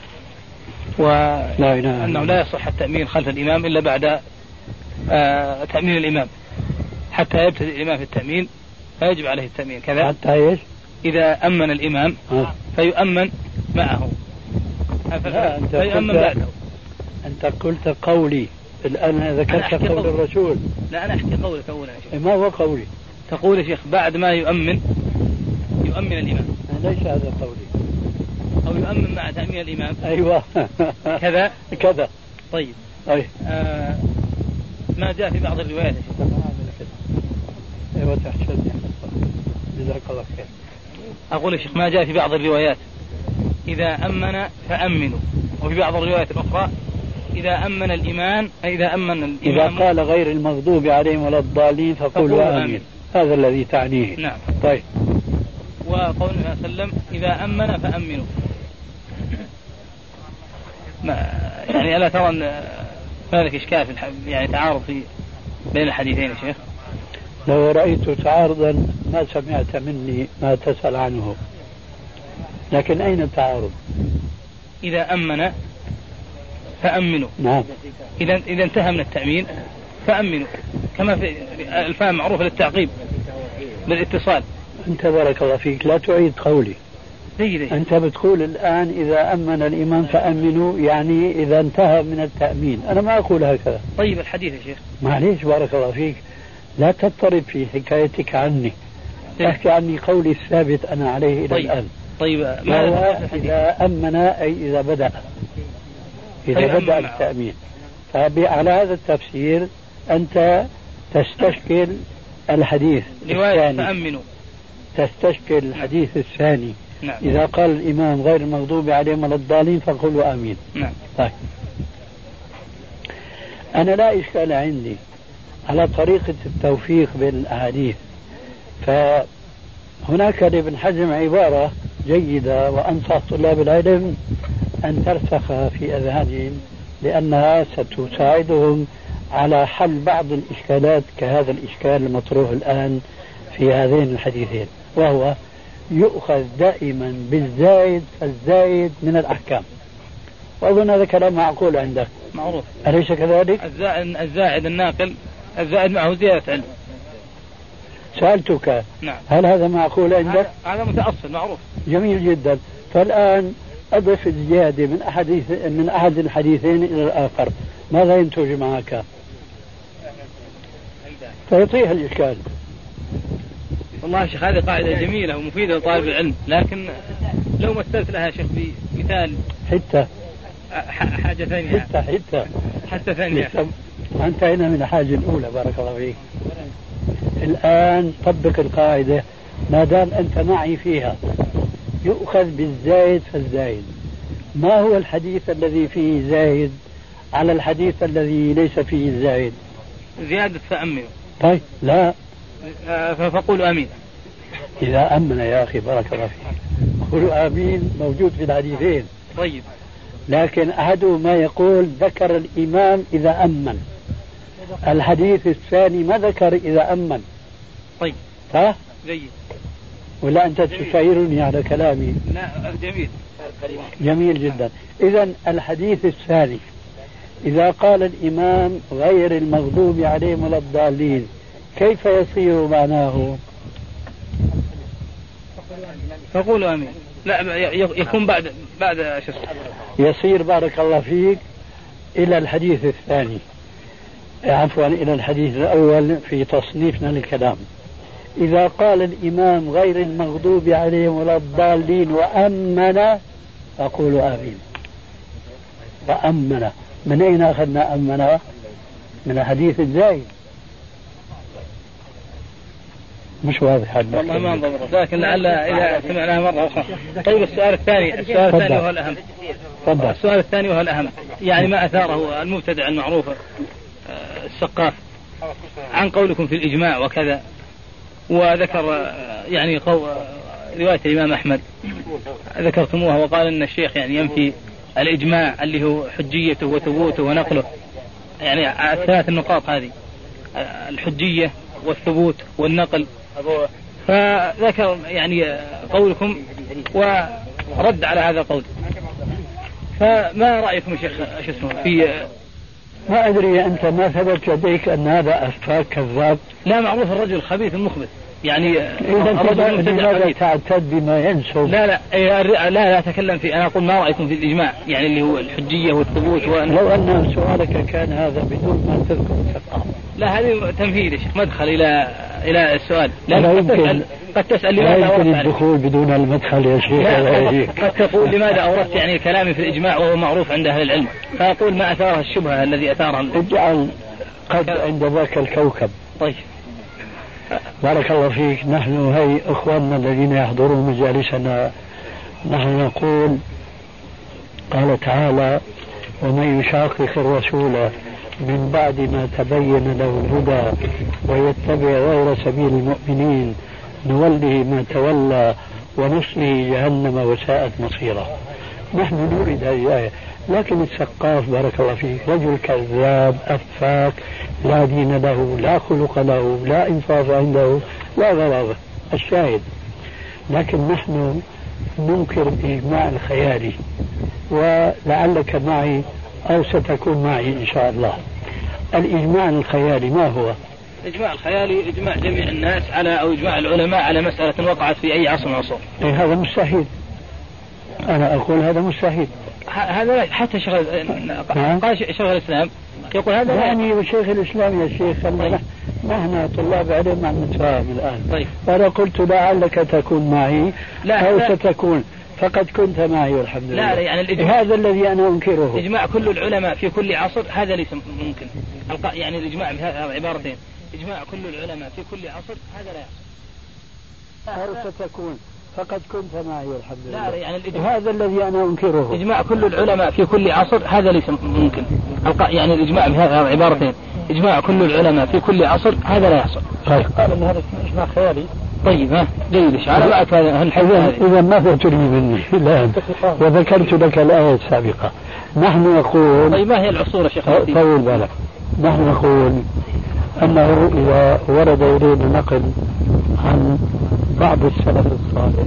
وأنه لا يصح التأمين خلف الإمام إلا بعد تأمين الإمام، حتى يبتدئ الإمام في التأمين فيجب عليه التأمين كذا، حتى إيش؟ إذا أمن الإمام فيؤمن معه فيؤمن بعده. أنت قلت قولي، الآن ذكرت قول الرسول. لا أنا أحكي قولك أولا يا شيخ. ما هو قولي؟ تقول يا شيخ بعد ما يؤمن الإمام. ليس هذا قولي. أو يؤمن مع تأمين الإمام. أيوة. كذا. طيب. ما جاء في بعض الروايات يا شيخ. أيوة تحسن. جزاك الله خير. أقول يا شيخ ما جاء في بعض الروايات إذا أمن فأمنوا، وفي بعض الروايات الأخرى إذا أمن الإمام إذا قال غير المغضوب عليهم ولا الضالين فقولوا آمين. هذا الذي تعنيه. نعم. طيب. وقول النبي صلى الله عليه وسلم إذا أمن فأمنوا. يعني ألا ترى أن هناك إشكال في يعني تعارض بين الحديثين يا شيخ؟ لو رأيت تعارضا ما سمعت مني ما تسأل عنه، لكن أين التعارض؟ إذا أمن فأمنوا. نعم. إذا انتهى من التأمين فأمنوا، كما في الفهم معروف للتعقيب بالاتصال. أنت بارك الله فيك لا تعيد قولي. جيد. أنت بتقول الآن إذا أمن الإمام فأمنوا، يعني إذا انتهى من التأمين. أنا ما أقول هكذا. طيب الحديث يا شيخ. معليش بارك الله فيك، لا تضطرب في حكايتك عني. احكي عني قولي الثابت أنا عليه إلى الآن. طيب إذا أمن أي إذا بدأ التأمين. فعلى هذا التفسير أنت تستشكل الحديث الثاني. فأمنوا. تستشكل الحديث الثاني. نعم. إذا قال الإمام غير المغضوب عليهم ولا الضالين فقولوا آمين. نعم. طيب. أنا لا إشكال عندي على طريقة التوفيق بين الأحاديث. فهناك لابن حزم عبارة جيدة وأنصح طلاب العلم أن ترسخ في أذهانهم لأنها ستساعدهم على حل بعض الإشكالات كهذا الإشكال المطروح الآن في هذين الحديثين، وهو يؤخذ دائما بالزايد فالزايد من الأحكام. وأظن هذا كلام معقول عندك، معروف أليس كذلك؟ الزائد الناقل، الزائد معه زيادة علم. سألتك نعم. هل هذا معقول عندك؟ هذا متأصل معروف. جميل جدا. فالآن أضف الزيادة من أحد الحديثين إلى الآخر، ماذا ينتج معك؟ فيطيح الإشكال. والله يا شيخ هذه قاعدة جميلة ومفيدة لطالب العلم، لكن لو مثلت لها شيخ بمثال حاجة ثانية حتى ثانية انتهينا من الحاجة الأولى. بارك الله فيك. الآن طبق القاعدة ما دام أنت معي فيها، يؤخذ بالزايد فالزايد. ما هو الحديث الذي فيه زايد على الحديث الذي ليس فيه زايد؟ زيادة فأمنوا. طيب لا فقولوا آمين. إذا أمن يا أخي بارك الله فيك، قولوا آمين موجود في الحديثين. طيب. لكن أحدهما يقول ذكر الإمام إذا أمن، الحديث الثاني ما ذكر إذا أمن. طيب. ها؟ جيد. ولا أنت تشايرني على كلامي؟ لا جميل. جميل جدا. إذن الحديث الثاني إذا قال الإمام غير المغضوب عليهم ولا الضالين كيف يصير معناه؟ فقولوا آمين. لا يكون بعد يصير بارك الله فيك إلى الحديث الثاني، عفوا إلى الحديث الأول في تصنيفنا للكلام. إذا قال الإمام غير المغضوب عليهم ولا الضالين وأمن فقولوا آمين. وأمن من أين أخذنا أمن؟ من الحديث الزايد. مش واضح والله ما انظر، لكن لعل إذا سمعناها مرة أخرى. طيب السؤال الثاني وهو الأهم. السؤال الثاني وهو الأهم، يعني ما أثاره المبتدع المعروف السقاف عن قولكم في الإجماع وكذا، وذكر يعني رواية الإمام أحمد ذكرتموها وقال أن الشيخ يعني ينفي الإجماع اللي هو حجيته وثبوته ونقله، يعني الثلاث النقاط هذه الحجية والثبوت والنقل. فذكر يعني قولكم ورد على هذا القول. فما رأيكم يا شيخ في ما أدري أنت ما ثبت لديك أن هذا أفاك كذاب؟ لا معروف الرجل الخبيث المخبث يعني. لماذا تعتد بما ينسب؟ لا أتكلم في، أنا أقول ما رأيكم في الإجماع يعني اللي هو الحجية والثبوت لو أن سؤالك كان هذا بدون ما تذكر الثقافة. لا هذه تمهيد يا شيخ، مدخل إلى السؤال. قد تسأل لماذا يمكن الدخول بدون المدخل يا شيخ؟ قد تقول لماذا أوردت يعني كلامي في الإجماع وهو معروف عند أهل العلم، فأقول ما أثارها الشبهة الذي أثارها. اجعل قد عند ذاك الكوكب. طيب. بارك الله فيك. نحن هي إخواننا الذين يحضرون مجالسنا نحن نقول قال تعالى ومن يشاقق الرسول من بعد ما تبين له الهدى ويتبع غير سبيل المؤمنين نوله ما تولى ونصله جهنم وساءت مصيرا. نحن نريد هذه الآية، لكن السقاف بارك الله فيك رجل كذاب أفاك لا دين له لا خلق له لا إنصاف عنده لا غرابة الشاهد. لكن نحن ننكر الإجماع الخيالي، ولعلك معي أو ستكون معي إن شاء الله. الإجماع الخيالي ما هو؟ الإجماع الخيالي إجماع جميع الناس على أو إجماع العلماء على مسألة وقعت في أي عصر من العصور. هذا مستحيل. أنا أقول هذا مستحيل. هذا حتى قال شيخ الإسلام يقول هذا يعني شيخ الإسلام يا شيخ نحن طلاب علم عم نتفاهم الآن. طيب. فأنا قلت لعلك تكون معي أو ستكون، فقد كنت معي والحمد لله. لا يعني الإجماع هذا الذي أنا أنكره. إجماع كل العلماء في كل عصر هذا ليس ممكن. يعني الإجماع بهذه عبارتين، إجماع كل العلماء في كل عصر هذا لا يحصل. أو ستكون فقد كنت معي الحمد لله. لا يعني الإجماع هذا الذي أنا أنكره. إجماع كل العلماء في كل عصر هذا ليس ممكن. يعني الإجماع بهذه عبارتين، إجماع كل العلماء في كل عصر هذا لا يحصل. قال إن هذا إجماع خيالي. طيب ها جيد على بعد هذا إذا ماذا تريد مني الآن؟ وذكرت لك الآية السابقة. نحن نقول. طيب ما هي العصور يا شيخ؟ طول بالك. نحن نقول أنه إذا ورد إلينا نقل عن بعض السلف الصالح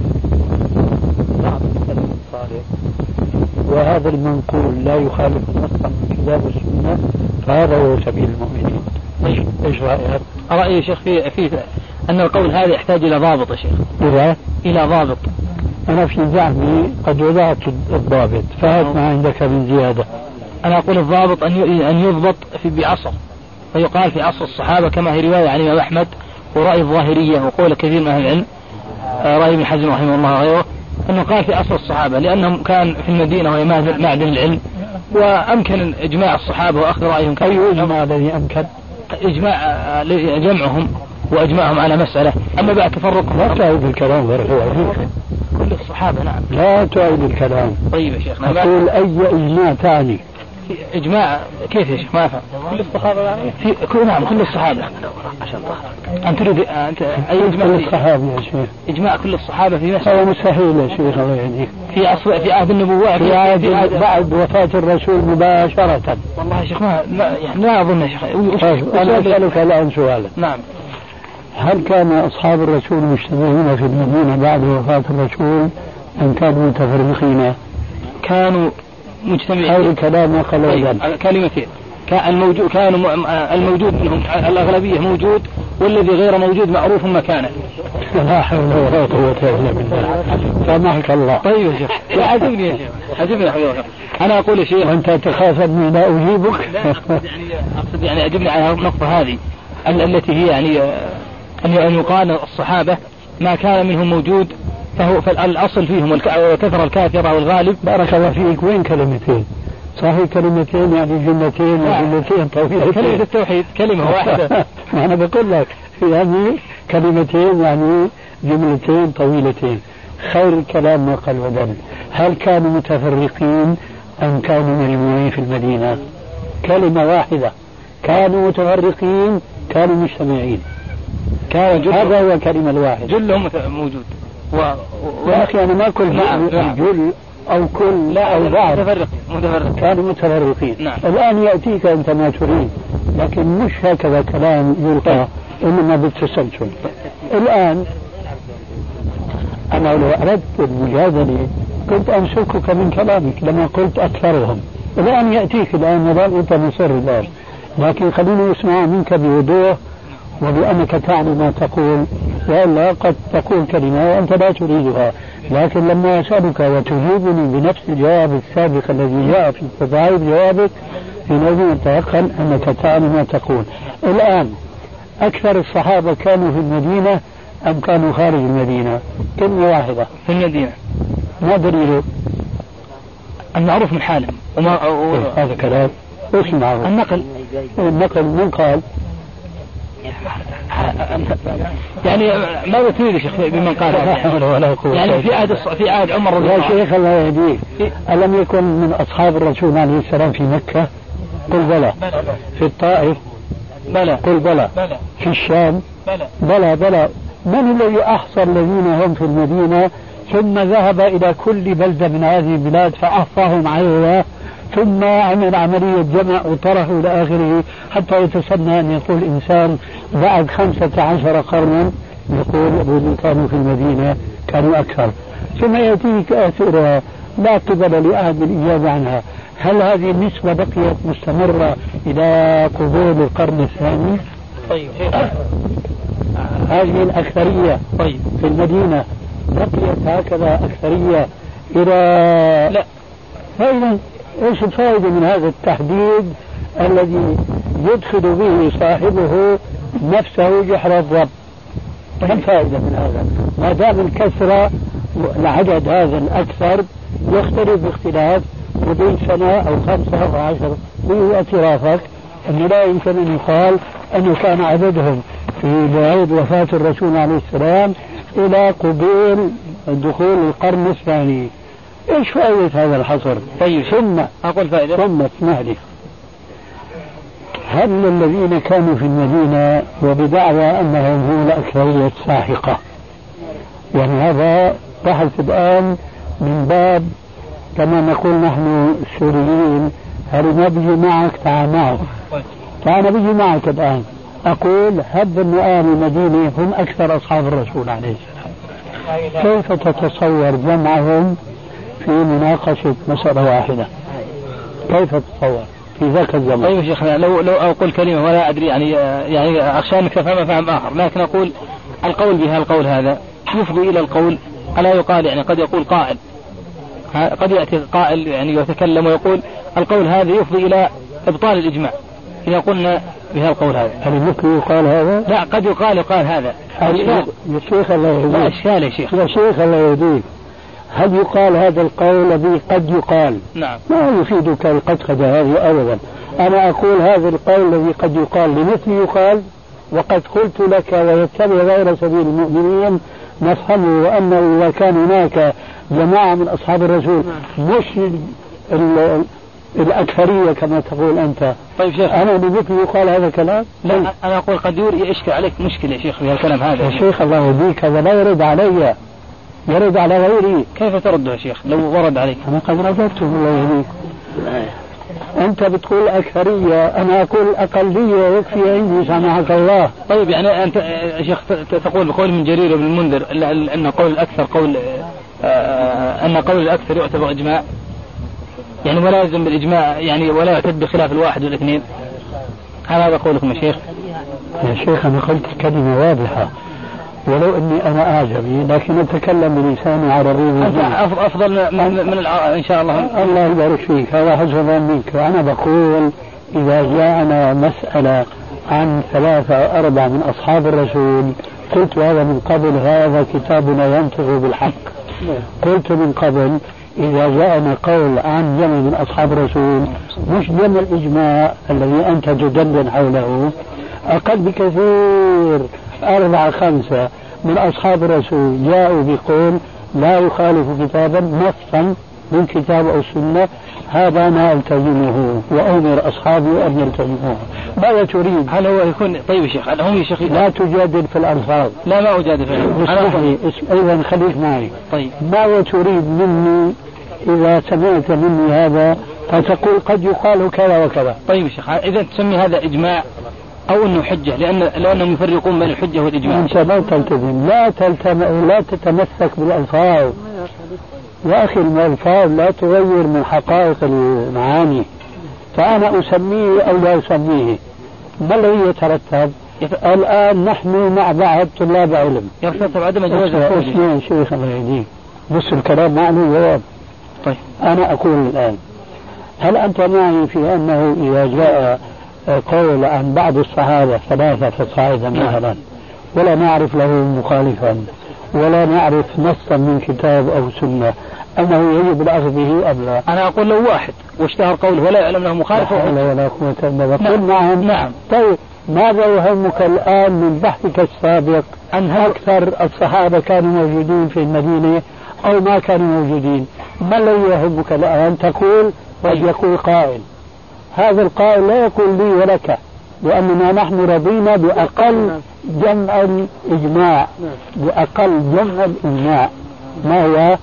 وهذا المنقول لا يخالف نصا من كتاب السنة فهذا هو سبيل المؤمنين. ايش رأيك؟ رأيي يا شيخ في أن القول هذا يحتاج إلى ضابط يا شيخ. إلى ضابط. أنا في زعمي قد وضعت الضابط، فهات ما عندك من زيادة. أنا أقول الضابط أن يضبط بعصر، فيقال في عصر الصحابة كما هي رواية عن الإمام أحمد ورأي الظاهرية وقول كثير من أهل العلم، رأي ابن حزم رحمه الله وغيره، أنه قال في عصر الصحابة لأنهم كان في المدينة وهي معدن العلم، وأمكن إجماع الصحابة وأخذ رأيهم. أي إجماع الذي أمكن؟ إجماع جمعهم وأجمعهم على مسألة. أما بعد تفرقهم لا تعيد الكلام كل الصحابة. نعم لا تعيد الكلام. طيب يا شيخ أقول أي إجماع تعني؟ إجماع كيف يا شيخ؟ ما أفهم. كل الصحابة يعني؟ نعم كل الصحابة. أنت تريد أي إجماع؟ كل الصحابة يا شيخ. إجماع كل الصحابة في مسألة. هذا مستحيل يا شيخ الله يهديك. في عهد النبوة في عهد بعد وفاة الرسول مباشرة. والله يا شيخ ما أظن يا شيخ. أنا أسألك الآن سؤالا. نعم. هل كان أصحاب الرسول مجتمعين في المدينة بعد وفاة الرسول أم كانوا متفرقين؟ كانوا مجتمعين. هذا كلام قليلا. كلمتين. الموجود منهم الأغلبية موجود، والذي غير موجود معروف مكانه. لا حول ولا قوة إلا بالله. سامحك الله. طيب يا شيخ. لا عجبني يا شيخ. عجبني حضرتك. أنا أقول يا شيخ. وأنت تخاف أني لا أجيبك؟ لا أقصد يعني عجبني على النقطة هذه التي هي يعني أن يقال الصحابة ما كان منهم موجود فالأصل فيهم وكثر الكافرة والغالب. بارك الله فيك. وين كلمتين؟ صحيح كلمتين يعني جملتين وجملتين طويلتين. كلمة التوحيد كلمة واحدة. أنا بقول لك يعني كلمتين يعني جملتين طويلتين. خير الكلام ما قل ودل. هل كانوا متفرقين أم كانوا مجموعين في المدينة؟ كلمة واحدة. كانوا متفرقين كانوا مجتمعين. هذا هو الكلمة الواحدة. جلهم موجود. يا أخي أنا ما قلت جل أو كل لا أو بعض. متفرق. كانوا متفرقين. نعم. الآن يأتيك أنت ما تريد، لكن مش هكذا كلام يلقى إنما بالتسلسل. الآن أنا لو أردت المجادلة كنت أمسكك من كلامك لما قلت أكثرهم. الآن يأتيك الآن مدام أنت مصر الآن، لكن خليني أسمع منك بوضوح وبأنك تعني ما تقول، وإلا قد تقول كلمة وأنت لا تريدها. لكن لما أسألك وتجيبني بنفس الجواب السابق الذي جاء في تضعيف جوابك حينئذ أتيقن أنك تعني ما تقول. الآن أكثر الصحابة كانوا في المدينة أم كانوا خارج المدينة؟ كلمة واحدة. في المدينة. ما دليله؟ المعروف من حالهم. هذا كلام. ايش المعروف؟ النقل من قال؟ يعني ماذا تريد يا شيخ بمن قال يعني في عهد عمر رضي الله عنه. يا شيخ الله يهديك، ألم يكن من أصحاب الرسول عليه السلام في مكة؟ قل بلى. في الطائف؟ بلى. قل بلى. في الشام؟ بلى. من الذي أحصى الذين هم في المدينة ثم ذهب إلى كل بلدة من هذه البلاد فأحصاهم عليها ثم عمل عملية جمع وطرحوا إلى آخره حتى يتسنى أن يقول إنسان بعد 15 قرنا يقول الذين كانوا في المدينة كانوا أكثر. ثم يأتيك أسئلة لا قبل لأحد الإجابة عنها. هل هذه النسبة بقيت مستمرة إلى قبول القرن الثاني؟ طيب. هذه الأكثرية طيب في المدينة بقيت هكذا أكثرية إلى لا. فإذا ايش الفائدة من هذا التحديد الذي يدخل به صاحبه نفسه جحر الضب؟ ما الفائدة من هذا؟ ما دام الكثرة العدد هذا الأكثر يختلف باختلاف وبين سنة أو 5 أو 10. باعترافك أنه لا يمكن أن يقال أنه كان عددهم في بعيد وفاة الرسول عليه السلام إلى قبول دخول القرن الثاني. ايش فائدة هذا الحصر؟ طيب ثم أقول فائدة. ثم اسمح لي، هل الذين كانوا في المدينة وبدعوى أنهم هم الأكثرية الساحقة، يعني هذا بحث الآن من باب كما نقول نحن السوريين، هل نبي معك تعال معه، تعال نبي معك الآن. أقول هب أن أهل المدينة هم أكثر أصحاب الرسول عليه السلام، كيف تتصور جمعهم في مناقشة مسألة واحدة؟ كيف تتصور في ذاك الزمن؟ طيب شيخنا، لو أقول كلمة ولا أدري يعني أخشى أنك تفهم فهم آخر، لكن أقول القول بها القول هذا يفضي إلى القول. ألا يقال يعني قد يقول قائل، قد يأتي قائل يعني يتكلم ويقول القول هذا يفضي إلى إبطال الإجماع إذا قلنا بها القول هذا. هل ممكن يقال هذا؟ لا، قد يقال هذا. يا شيخ الله يهديك، لا إشكال يا شيخ. يا شيخ الله يهديك، هل يقال هذا القول الذي قد يقال؟ نعم. ما يفيدك القدقدة هذه أبدا. أنا أقول هذا القول الذي قد يقال لمثل يقال، وقد قلت لك ويتبع غير سبيل المؤمنين نفهمه، وأنه إذا كان هناك جماعة من أصحاب الرسول مش الأكثرية كما تقول أنت. طيب شيخ، أنا بمثل يقال هذا الكلام؟ لا، أنا أقول قد يشكل عليك مشكلة يا شيخ في الكلام هذا. يا شيخ الله يهديك، هذا لا يرد علي، يرد على غيري. كيف ترد يا شيخ لو ورد عليك؟ أنا قد رددته الله يهديك. أنت بتقول أكثرية، أنا أقول أقلية، يكفي عندي سامحك الله. طيب يعني أنت يا شيخ تقول بقول من جرير وابن المنذر أن قول الأكثر أن قول الأكثر يعتبر إجماع، يعني ولا يلزم بالإجماع يعني ولا يعتد بخلاف الواحد والاثنين. هذا قولكم يا شيخ؟ يا شيخ أنا قلت كلمة واضحة، ولو أني أنا أعجمي لكن أتكلم بلسان عربي. أفضل من إن شاء الله. الله يبارك فيك، هذا حسن منك. أنا بقول إذا جاءنا مسألة عن 3 أو 4 من أصحاب الرسول، قلت هذا من قبل، هذا كتابنا ينطق بالحق. قلت من قبل إذا جاءنا قول عن جمع من أصحاب الرسول، مش جمع الإجماع الذي أنت تدندن حوله، أقل بكثير 4 5 من أصحاب الرسول جاءوا بقول لا يخالف كتابا نصا من كتاب أو سنة، هذا ما ألتزمه وأمر أصحابي أن يلتزموه. ماذا تريد؟ هل هو يكون طيب يا شيخ؟ هل هم يا شيخ لا تجادل في الألفاظ. لا ما أجادل في الألفاظ. أيضا خليك معي. طيب ماذا تريد مني إذا سمعت مني هذا فتقول قد يقال كذا وكذا؟ طيب يا شيخ، إذا تسمي هذا إجماع أو أنه حجة، لأنهم يفرقون بين الحجة والإجماع. أنت لا تلتزم، لا تتمسك بالألفاظ يا أخي. الألفاظ لا تغير من حقائق المعاني، فأنا أسميه أو لا أسميه، ما الذي يترتب؟ الآن نحن مع بعض طلاب علم يرتب عدم جواز الخروج. اسمعي شيخ الله يهديك، بص الكلام معنى جواب. طيب أنا أقول الآن، هل أنت معي في أنه إذا جاء قول عن بعض الصحابة 3 فصاعدا مثلا ولا نعرف له مخالفا ولا نعرف نصا من كتاب أو سنة، أنه يجب الأخذ به أم لا؟ أنا أقول لو واحد واشتهر قوله ولا يعلم له مخالف ولا قوة إلا بالله. نعم. طيب ماذا يهمك الآن من بحثك السابق أن أكثر الصحابة كانوا موجودين في المدينة أو ما كانوا موجودين؟ ما الذي يهمك الآن؟ تقول قد يقول قائل، هذا القائل لا يقول لي ولك، لأننا نحن رضينا بأقل جمع الإجماع، بأقل جمع الإجماع ما هو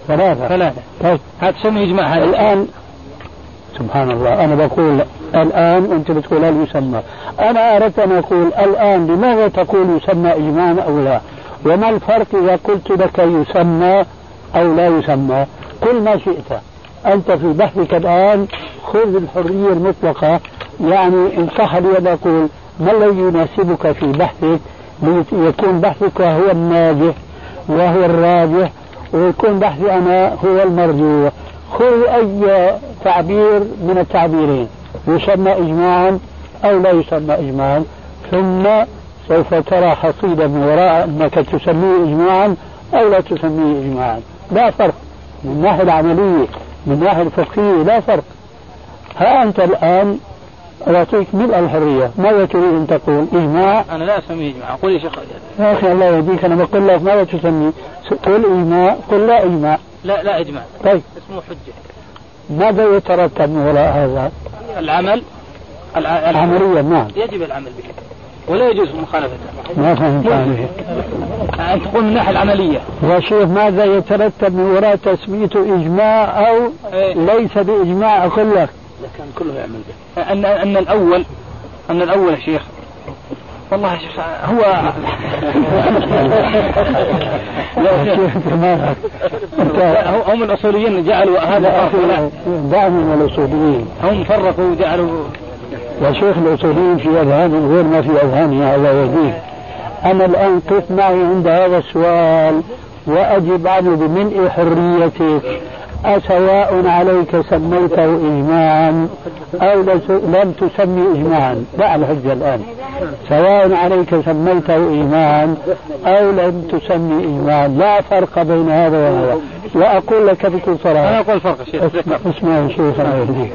3. طيب هذا تسمى إجماع. هذا الآن سبحان الله، أنا بقول الآن أنت بتقول هل يسمى، أنا أردت أن أقول الآن لماذا تقول يسمى إجماعا أو لا، وما الفرق إذا قلت لك يسمى أو لا يسمى؟ قل ما شئت أنت في بحثك الآن، خذ الحرية المطلقة. يعني إن صح لي أن أقول ما الذي يناسبك في بحثك ليكون بحثك هو الناجح وهو الراجح، ويكون بحثي أنا هو المرجوح. خذ أي تعبير من التعبيرين، يسمى إجماعا أو لا يسمى إجماعا، ثم سوف ترى حصيلة من وراء أنك تسميه إجماعا أو لا تسميه إجماعا. لا فرق من الناحية العملية، من الناحية الفقهية لا فرق. ها أنت الآن أعطيك ملء الحرية. ماذا تريد أن تقول؟ إجماع؟ أنا لا أسميه إجماع. أقول يا شيخ يا أخي الله يهديك، أنا بقول لك ماذا تسمي؟ قل إجماع، قل لا إجماع. لا إجماع. طيب اسمه حجة. ماذا يترتب من وراء هذا؟ العمل عمليا. نعم يجب العمل به ولا يجوز مخالفته. ما فهمت عليه. أن تقول من الناحية العملية يا شيخ ماذا يترتب من وراء تسميته إجماع أو ليس بإجماع؟ أقول لك كان كله يعمل به. أن الأول يا شيخ، والله يا شيخ هم الأصوليين جعلوا هذا دعم من الأصوليين، هم فرقوا وجعلوا. يا شيخ الأصوليين في أذهانهم غير ما في أذهاننا، الله يهديك. أنا الآن قف معي عند هذا السؤال وأجب عنه بملء حريتك. أسواء عليك سميته إجماعا أو لم تسمي إجماعا؟ دع الحجة الآن. سواء عليك سميته إجماعا أو لم تسمي إجماعا، لا فرق بين هذا وهذا. وأقول لك بكل صراحة، أنا أقول فرق شيخ. اسمع يا شيخ الله يهديك.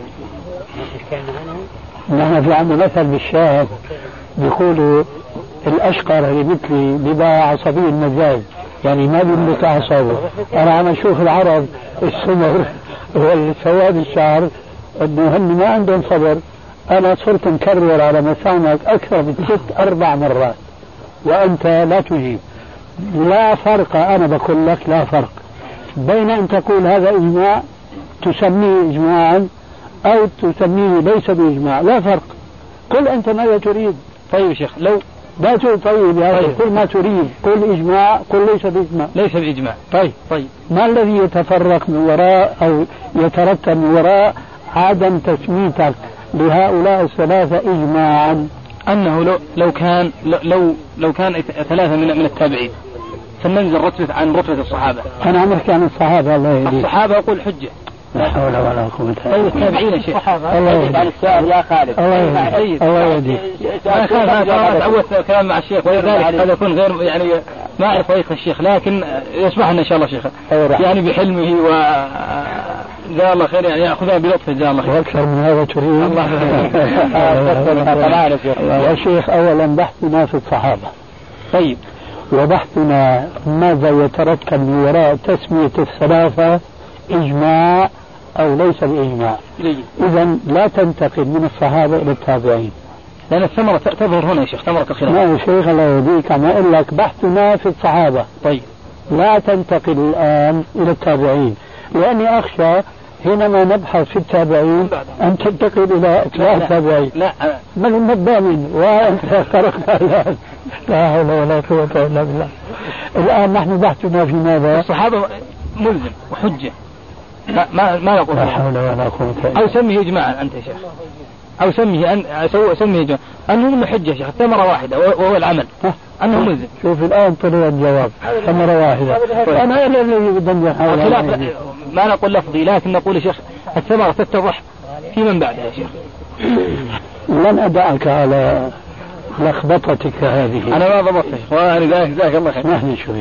نحن في عندنا مثل بالشام بيقولوا الأشقر اللي مثلي بيبقى عصبي المزاج، يعني ما بيملك أعصابه. أنا عم أشوف العرب السمر والسواد الشعر إنه هن ما عندهم صبر. أنا صرت مكرر على مسامعك أكثر من 6-4 مرات وأنت لا تجيب. لا فرق، أنا بقول لك لا فرق بين أن تقول هذا إجماع تسميه إجماعا أو تسميه ليس بإجماع. لا فرق. قل أنت ماذا تريد. طيب يا شيخ لو لا تقول طيب يا أخي، قل ما تريد. قل إجماع، قل ليس بإجماع. ليس بإجماع. طيب ما الذي يتفرق من وراء أو يترتب من وراء عدم تسميتك لهؤلاء الثلاثة إجماعا؟ أنه لو كان 3 من التابعين فننزل رتبة عن رتبة الصحابة. أنا عم أحكي عن الصحابة الله يهديك. الصحابة أقول حجة. لا حول ولا قوة إلا بالله. التابعين يا شيخ. الله يهديك. السؤال يا خالد. الله يهديك. أنا تعودت كلام مع الشيخ، ولذلك هذا يكون غير يعني ما أعرف طريقة الشيخ، لكن يسمح لنا إن شاء الله شيخ يعني بحلمه و جزاه الله خير، يعني يأخذها بلطف جزاه الله خير. وأكثر من هذا تريد؟ الله يا شيخ. أولا بحثنا في الصحابة. طيب. وبحثنا ماذا يترتب من وراء تسمية الثلاثة إجماع أو ليس بإجماع. إذا لا تنتقل من الصحابة إلى التابعين، لأن الثمرة تظهر هنا يا شيخ، ثمرة الخلاف. لا يا شيخ الله يهديك، عم أقول لك بحثنا في الصحابة. طيب. لا تنتقل الآن إلى التابعين، لأني أخشى حينما نبحث في التابعين أن تنتقل إلى إطلاع التابعين. لا بل الضامن وأنت خرقنا الآن. لا حول ولا قوة إلا بالله. الآن نحن بحثنا في ماذا؟ الصحابة ملزم وحجة، ما نقول لا حول ولا قوة إلا بالله. أو سميه إجماعا أنت يا شيخ، أو سميه إجماعا أنه من حجة يا شيخ. ثمرة واحدة وهو العمل، أنه ملزم. شوف الآن طلع الجواب ثمرة واحدة. أنا الذي بدي أحاول. ما نقول لفظي، لكن نقول يا شيخ الثمرة تتضح في من بعدها يا شيخ. لن أدعك على لخبطتك هذه. أنا ما ضبطت وأنا جزاك الله خير. نحن شوي.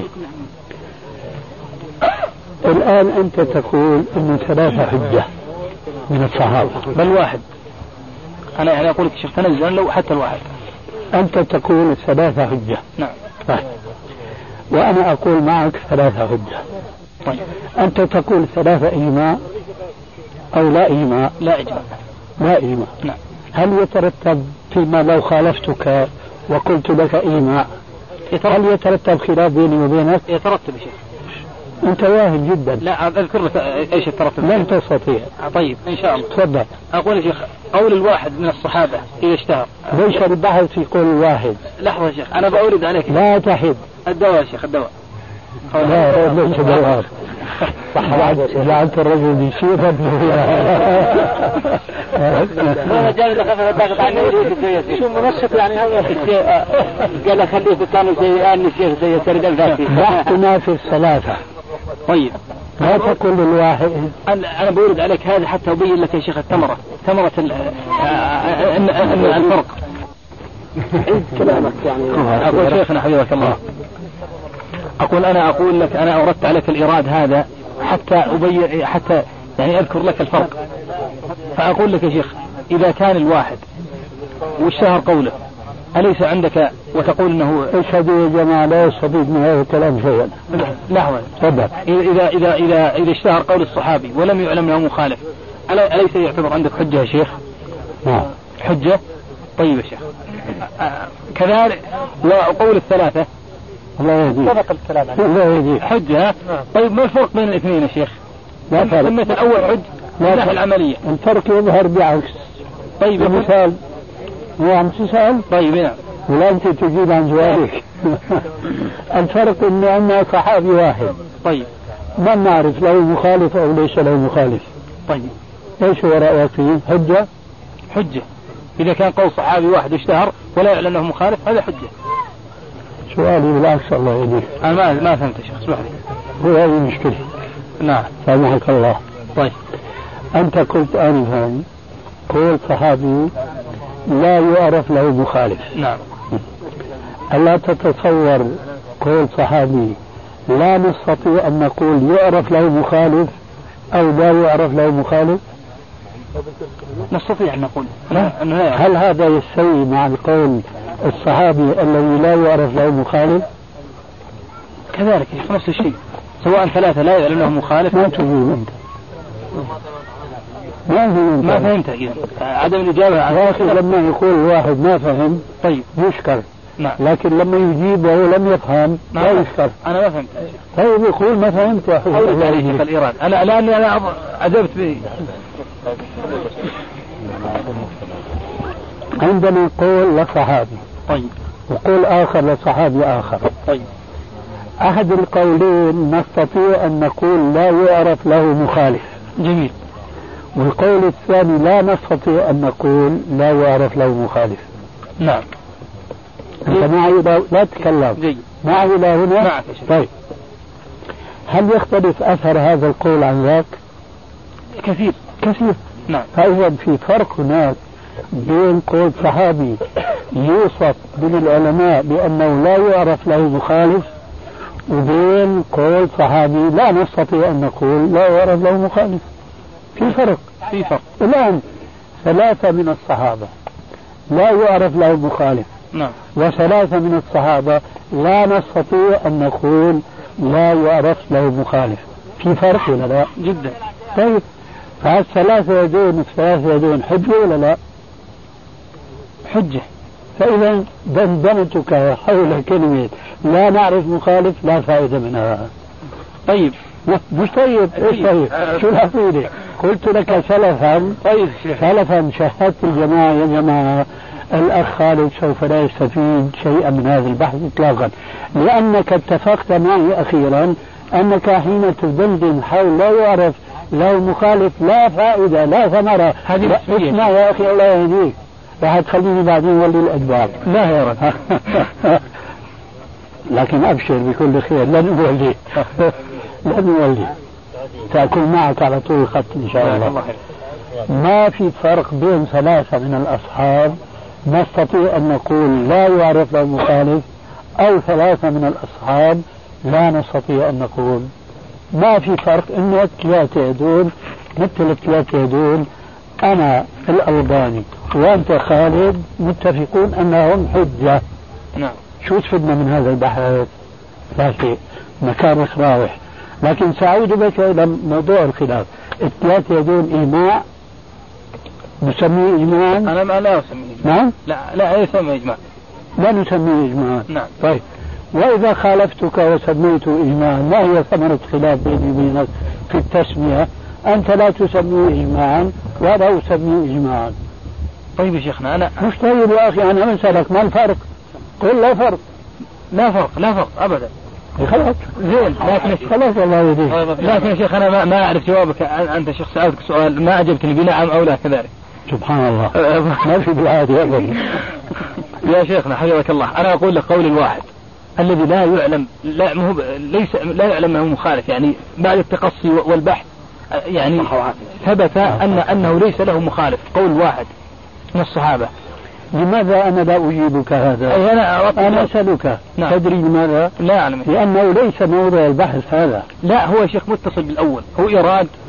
الآن أنت تقول أن 3 حجة من الصحابة بل واحد. أنا يعني أقول لك شيخ تنزل لو حتى الواحد. أنت تقول 3 حجة. نعم. طيب. وأنا أقول معك 3 حجة. طيب. أنت تقول 3 إجماع أو لا إجماع؟ لا إجماع. لا إجماع. نعم. هل يترتب فيما لو خالفتك وقلت لك إجماع هل يترتب خلاف بيني وبينك؟ يترتب يا شيخ. أنت واهب جدا. لا أذكر لك إيش الترتب. لن تستطيع. طيب إن شاء الله. تفضل. أقول يا شيخ قول الواحد من الصحابة إذا اشتهر. ليش البحث في قول الواحد؟ لحظة يا شيخ أنا بأورد عليك. لا تحد. الدواء يا شيخ الدواء. لا ليس دواء. جعلت الرجل يشير شو منشط يعني هذا قال خليه كانوا زي الشيخ زي سرد الفاتي. بحثنا في الثلاثة. طيب لا تقول الواحد. أنا بورد عليك هذا حتى أبين لك يا شيخ ثمرة الفرق. كلامك يعني. أقول شيخنا حبيبك الله، أنا أقول لك أنا أوردت عليك الإيراد هذا حتى أبين، حتى يعني أذكر لك الفرق. فأقول لك يا شيخ إذا كان الواحد واشتهر قوله أليس عندك وتقول أنه اشهدوا يا جماعة لا يستفيد من هذا الكلام شيئا. لحظة إذا اشتهر قول الصحابي ولم يعلم له مخالف أليس يعتبر عندك حجة يا شيخ؟ نعم حجة. طيب يا شيخ كذلك وقول الثلاثة الله يهديك سبق الكلام عنه الله يهديك حجة. طيب ما الفرق بين الاثنين يا شيخ؟ لا فرق. سميت الأول حج لا العملية. الفرق يظهر بعكس. طيب مثال هو عم تسأل. طيب نعم ولا أنت تجيب عن سؤالك. الفرق إنه عندنا صحابي واحد. طيب ما نعرف له مخالف أو ليس له مخالف. طيب ايش هو رأيك فيه؟ حجة إذا كان قول صحابي واحد اشتهر ولا يعلن له مخالف هذا حجة. سؤالي بالعكس الله يهديك. أنا ما فهمت يا شيخ اسمح لي. هو هذه المشكلة. نعم سامحك الله. طيب أنت قلت آنفا قول صحابي لا يعرف له مخالف. نعم. ألا تتصور قول صحابي لا نستطيع أن نقول يعرف له مخالف أو لا يعرف له مخالف؟ نستطيع أن نقول هل هذا يستوي مع القول الصحابي الذي لا يعرف له مخالف؟ كذلك نفس الشيء سواء ثلاثة لا يعلم له مخالف. ما تجيب أنت ما فهمت إذا عدم الإجابة يا أخي لما يقول الواحد ما فهم طيب يشكر. نعم. لكن لما يجيب وهو لم يفهم لا يشكر. أنا ما فهمت. طيب يقول ما فهمت يا أخي الإيراد لأني أنا عجبت به. عندنا قول لصحابي طيب وقول آخر لصحابي آخر. طيب أحد القولين نستطيع أن نقول لا يعرف له مخالف. جميل. والقول الثاني لا نستطيع أن نقول لا يعرف له مخالف. نعم. أنت معي لا تتكلم. جيد. معي إلى هنا. معك. طيب هل يختلف أثر هذا القول عن ذاك؟ كثير. نعم. فإذا في فرق هناك بين قول صحابي يوصف من العلماء بأنه لا يعرف له مخالف وبين قول صحابي لا نستطيع أن نقول لا يعرف له مخالف. في فرق. الآن ثلاثة من الصحابة لا يعرف له مخالف. نعم. وثلاثة من الصحابة لا نستطيع أن نقول لا يعرف له مخالف. في فرق ولا لا؟ جدا. طيب فالثلاثة يدون حجة ولا لا؟ حجة. فإذا دندنتك حول كلمة لا نعرف مخالف لا فائدة منها. طيب مش طيب ايش طيب شو الحقيقة؟ قلت لك سلفا. طيب سلفا شهدت الجماعة يا جماعة الأخ خالد سوف لا يستفيد شيئا من هذا البحث إطلاقا لأنك اتفقت معي أخيرا أنك حين تدندن حول لا يعرف له مخالف لا فائدة لا ثمرة. اسمع يا أخي الله يهديك راح تخليني بعدين ولي الأدبار. لا يا رب. لكن أبشر بكل خير لن نولي تأكل معك على طول الخط إن شاء الله. ما في فرق بين ثلاثة من الأصحاب نستطيع أن نقول لا يعرف له مخالف أو ثلاثة من الأصحاب لا نستطيع أن نقول. ما في فرق إنه الثلاثة يدون مثل الثلاثة يدون أنا الألباني وأنت خالد متفقون أنهم حجة. نعم. شو تفيدنا من هذا البحث؟ لا شيء مكانك راوح. لكن سأعود بك إلى موضوع الخلاف. الثلاثة يدون إجماع نسميه إجماعا؟ أنا ما لا أسميه إجماع. نعم؟ لا يسمى إجماع. لا نسميه إجماعا. نعم. طيب وإذا خالفتك وسميته إجماعا ما هي ثمرة خلاف بيني وبينك في التسمية؟ أنت لا تسميه إجماعا ولا أسميه إجماعا. طيب يا شيخنا أنا مش طيب يا أخي أنا أسألك ما الفرق؟ قل لا فرق. لا فرق أبدا. خلاص زين لكن خلاص الله يهديك. لكن يا شيخ أنا ما أعرف جوابك. أنت شخص سألتك سؤال ما عجبتني بنعم أو لا كذلك. سبحان الله. ما في بالعادة أبدا. يا شيخنا حفظك الله أنا أقول لك قول الواحد الذي لا يعلم لا يعلم أنه مخالف يعني بعد التقصي والبحث يعني ثبت أنه ليس له مخالف. قول واحد من الصحابة. لماذا أنا لا أجيبك هذا؟ أنا أسألك. نعم. تدري لماذا؟ لا أعلم. لأنه ليس موضوع البحث هذا. لا هو شيخ متصل بالأول هو إيراد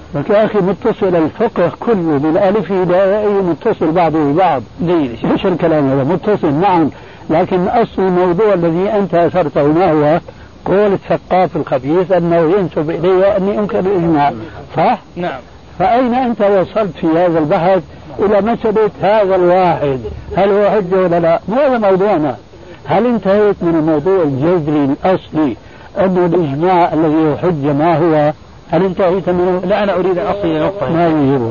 لك يا أخي متصل الفقه كله من ألفه إلى ياء متصل بعضه ببعض. ايش الكلام هذا؟ متصل نعم، لكن أصل الموضوع الذي أنت أثرته ما هو؟ قول الثقاف الخبيث أنه ينسب إلي أني أنكر الإجماع، صح؟ نعم. فأين أنت وصلت في هذا البحث إلى مسألة هذا الواحد هل هو حجة ولا لا؟ مو هذا موضوعنا. هل انتهيت من الموضوع الجذري الأصلي أن الإجماع الذي هو حجة ما هو؟ هل انتهيت منه؟ لا، أنا أريد أن أصل إلى نقطة. ما يجيبه؟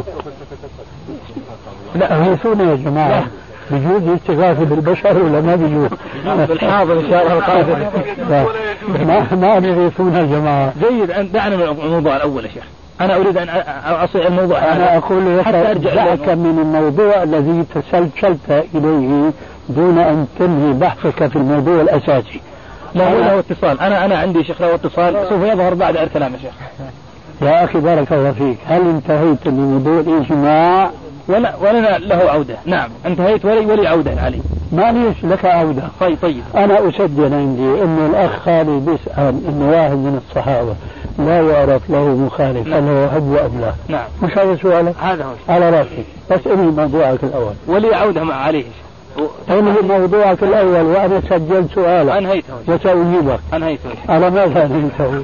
لا أغيثونا يا جماعة. بجوز الاستغاثة بالبشر ولا ما بجوز؟ بالحاضر إن شاء الله القادم. ما نغيثونا يا جماعة. جيد، دعنا من الموضوع الأول يا شيخ. أنا أريد أن أصل الموضوع. أنا أقول لك دعك من الموضوع الذي تسلسلت إليه دون أن تنهي بحثك في الموضوع الأساسي. له اتصال. أنا عندي شيخ له اتصال سوف يظهر بعد الكلام يا شيخ. يا أخي بارك الله فيك، هل انتهيت من موضوع الإجماع؟ ولنا له عودة. نعم انتهيت ولي عودة علي. ما ليش لك عودة. طيب أنا أسجل عندي إنه الأخ خالد بيسأل إنه واحد من الصحابة لا يعرف له مخالف هل هو حج أم لا. نعم. مش هذا سؤالك؟ هذا هو على رأسي. بس إنهي موضوعك الأول. ولي عودة مع عليه. انهي موضوعك الأول وأنا سجلت سؤالك. أنهيته. وسأجيبك. أنهيته. على ماذا أنهيته؟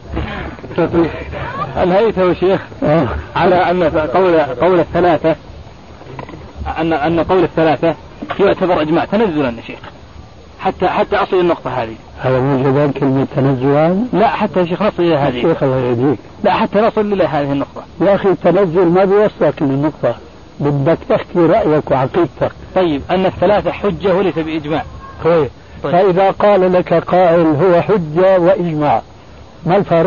أنهيته شيخ على أن قول الثلاثة أن قول الثلاثة يعتبر إجماع تنزلا يا شيخ، حتى أصل النقطة هذه. هذا مو جبال كلمة تنزلا؟ لا، حتى يا شيخ نصل إلى هذه. شيخ الله يهديك. لا، حتى نصل إلى هذه النقطة. يا أخي التنزل ما بيوصلك للنقطة، بدك تحكي رأيك وعقيدتك. طيب، أن الثلاثة حجة وليس بإجماع. طيب. فإذا قال لك قائل هو حجة وإجماع ما الفرق؟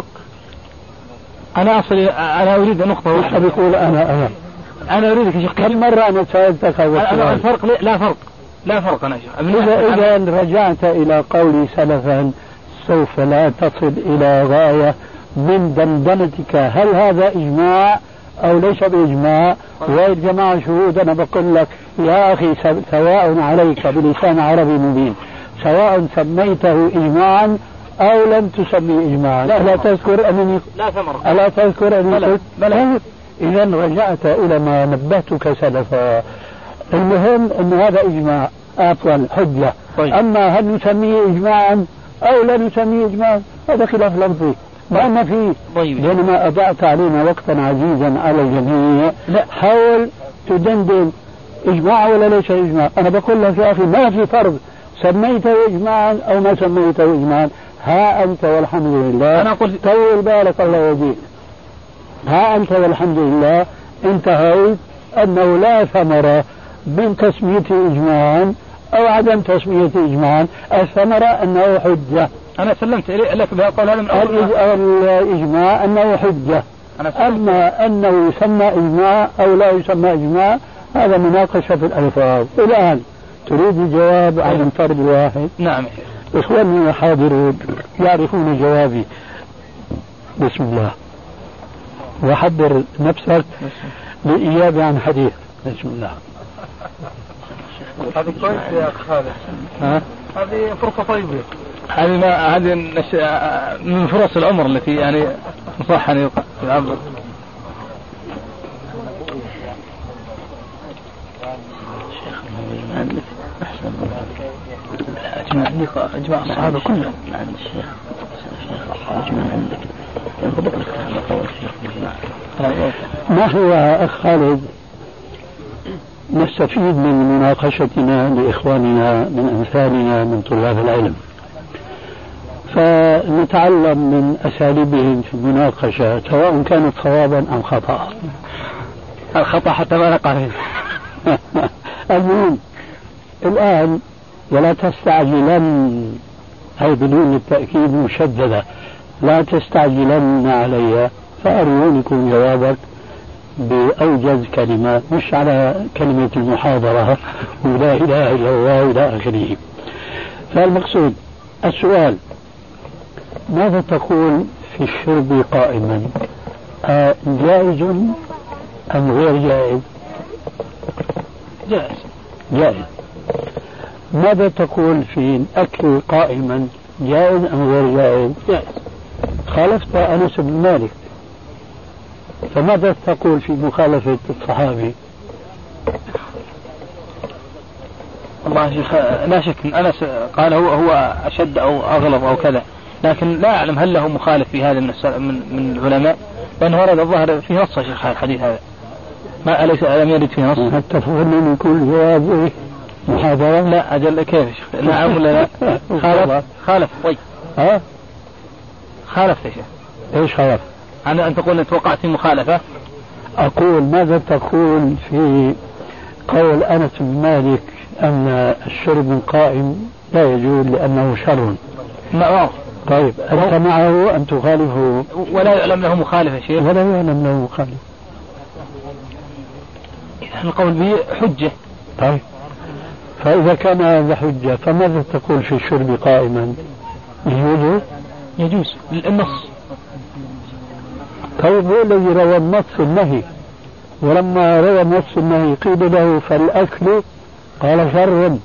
أنا أريد نقطة. وش بيقول أنا أريدك يا شيخ. كم مرة أنا سألتك هذا السؤال؟ الفرق لا فرق أنا شيخ. إذا رجعت إلى قولي سلفا سوف لا تصل إلى غاية من دندنتك هل هذا إجماع أو ليس بإجماع. والجماعة شهود أنا بقول لك يا أخي سواء عليك بلسان عربي مبين، سواء سميته إجماعا أو لم تسمي إجماعا. ألا تذكر أنني قلت إذا رجعت إلى ما نبهتك سلفا. المهم أن هذا إجماع أطول حجة. طيب. أما هل نسميه إجماعا أو لا نسميه إجماعا هذا خلاف لفظي ما فيه. طيب. لأنما أضعت علينا وقتا عزيزا على الجميع. لا، حاول تدندن إجماع ولا ليس إجماع. أنا بقول لك يا أخي ما في فرق سميته إجماعا أو ما سميته إجماعا. ها أنت والحمد لله. أنا قلت طول بالك الله يهديك. ها أنت والحمد لله انتهيت أنه لا ثمرة من تسميته إجماعا أو عدم تسميته إجماعا. الثمرة أنه حجة. أنا سلمت لك بقول هذا من الإجماع أنه حجة. أما أنه يسمى إجماع أو لا يسمى إجماع هذا مناقشة في الألفاظ. الآن تريد الجواب عن الفرد الواحد؟ نعم. إخواني الحاضرون يعرفون جوابي. بسم الله. وحضر نفسك للإجابة عن حديث. بسم الله. هذه كويس يا أخ خالد. هذه فرصة طيبة. هذه من فرص العمر التي يعني صح أن يعبر. أجمع الصحابة كلهم. ما هو أخ خالد نستفيد من مناقشتنا لإخواننا من أمثالنا من طلاب العلم، فنتعلم من أساليبهم في المناقشة سواء كانت صوابا أم خطأ. الخطأ حتى ما نقع فيه. المهم الآن ولا تستعجلن، هي بدون التأكيد مشددة، لا تستعجلن علي فأرونكم جوابك بأوجز كلمة، مش على كلمة المحاضرة ولا إله إلا الله إلى آخره. فالمقصود السؤال ماذا تقول في الشرب قائما؟ جائز أم غير جائز؟ جائز. ماذا تقول في الأكل قائما؟ جائز أم غير جائز؟ جائز. خالفت أنس بن مالك فماذا تقول في مخالفة الصحابي؟ والله يا شيخ لا شك أن أنس قال هو أشد أو أغلظ أو كذا، لكن لا أعلم هل له مخالف في هذا من العلماء، لأنه ورد الظاهر في نص يا شيخ الحديث هذا، ما أليس لم يرد في نص؟ حتى تفضل يكون جواب محاضرة؟ لا أجل كيف يا شيخ؟ نعم ولا لا؟ خالف طيب ها؟ خالف يا شيخ. ايش خالف؟ أن تقول أنت وقعت في مخالفة. أقول ماذا تقول في قول أنس بن مالك أن الشرب القائم لا يجوز لأنه شر؟ طيب أنت معه أن تخالفه؟ ولا يعلم له مخالف يا شيخ. ولا يعلم له مخالف. القول به حجة. طيب فإذا كان هذا حجة فماذا تقول في الشرب قائما؟ يجوز النص. طيب هو الذي روى النص النهي، ولما روى النص النهي قيل له فالأكل قال شر.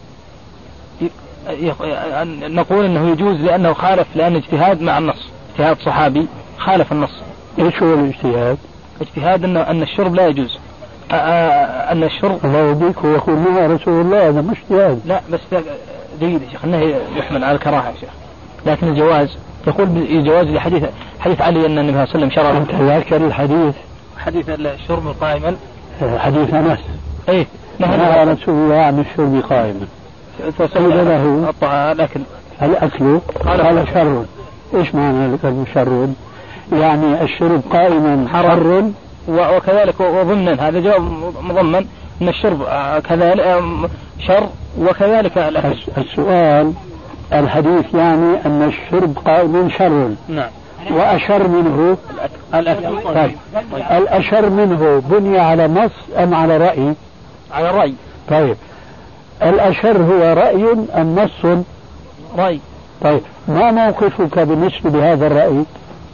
نقول انه يجوز لانه خالف، لان اجتهاد مع النص، اجتهاد صحابي خالف النص. ايش هو الاجتهاد؟ اجتهاد ان الشرب لا يجوز، ان الشرب الله يهديك ويقول نهى رسول الله، هذا مش اجتهاد. لا بس جيد يا شيخ، النهي يحمل على الكراهه يا شيخ، لكن الجواز يقول بالجواز لحديث علي ان النبي صلى الله عليه وسلم شرع. انت ذاكر الحديث؟ حديث الشرب قائما، حديث انس. ايه نهى رسول الله عن الشرب قائما، قيل له لكن الأكل قال شر. إيش معنى الأكل شر؟ يعني الشرب قائما شر، وكذلك وضمنا هذا جواب مضمن أن الشرب كذلك شر، وكذلك الأكل. السؤال الحديث يعني أن الشرب قائما شر. نعم. وأشر منه الأكل. طيب الأشر منه بني على نص أم على رأي؟ على رأي. طيب الأشر هو رأي أم نص؟ رأي. طيب ما موقفك بالنسبة لهذا الرأي؟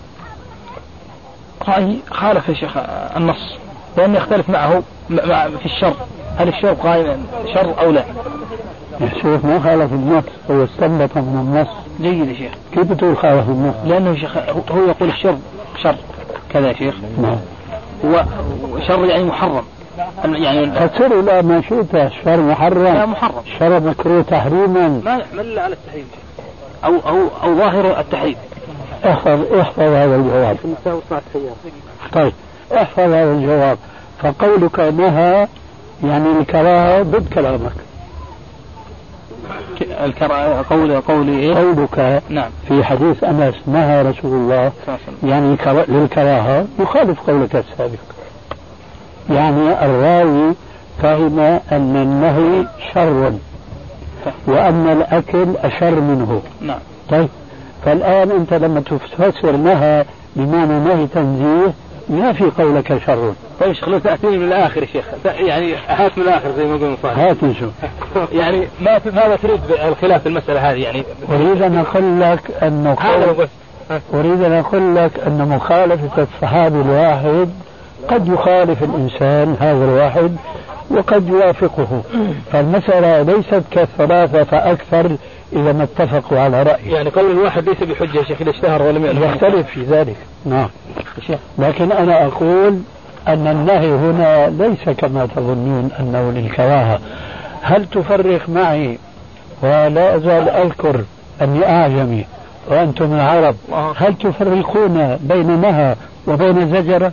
رأي خالف يا شيخ النص، لأن يختلف معه في الشر، هل الشر قائم شر أو لا؟ يا شيخ ما خالف النص، هو استنبط من النص. جيد يا شيخ. كيف تقول خالف النص؟ لأنه يا شيخ هو يقول الشر شر كذا يا شيخ. نعم. وشر يعني محرم، يعني فتصير إلى ما شئت، الشر محرم. لا محرم. الشر مكروه تحريما. ما يحمل إلا على التحريم أو ظاهر التحريم. احفظ هذا الجواب. طيب احفظ هذا الجواب. فقولك نهى يعني الكراهة ضد كلامك. قولي إيه؟ قولك نعم في حديث أنس نهى رسول الله يعني للكراهة يخالف قولك السابق. يعني الراوي فهم أن النهي شر وأن الأكل أشر منه. نعم. طيب فالآن أنت لما تفسر نهى بمعنى نهي تنزيه ما في قولك شر. طيب شيخ لو تأتيني من الآخر يا شيخ، يعني هات من الآخر زي ما قلنا صالح. هات نشوف. يعني ماذا تريد الخلاف في المسألة هذه يعني؟ أريد أن أقول لك أن مخالفة الصحابي الواحد قد يخالف الإنسان هذا الواحد وقد يوافقه، فالمسألة ليست كالثلاثة فأكثر إذا ما اتفقوا على رأي. يعني قول الواحد ليس بحجة يا شيخ إذا اشتهر ولم يختلف في ذلك. نعم. لكن أنا أقول أن النهي هنا ليس كما تظنون أنه للكراهة. هل تفرق معي ولا أزال أذكر أني أعجمي وأنتم العرب، هل تفرقون بين نهى وبين زجرة؟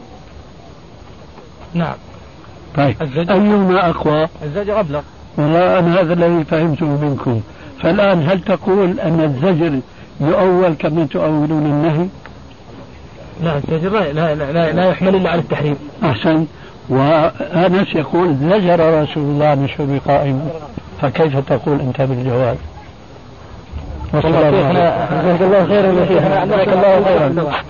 نعم. طيب أيهما أقوى؟ الزجر أبلغ. والله أنا هذا الذي فهمته منكم. فالآن هل تقول أن الزجر يؤول كما تؤولون النهي؟ لا الزجر لا يحمل إلا على التحريم. أحسن. وأنس يقول زجر رسول الله عن الشرب قائما، فكيف تقول أنت بالجواب؟ جزاك الله خيرا يا شيخنا. جزاك الله خيرا.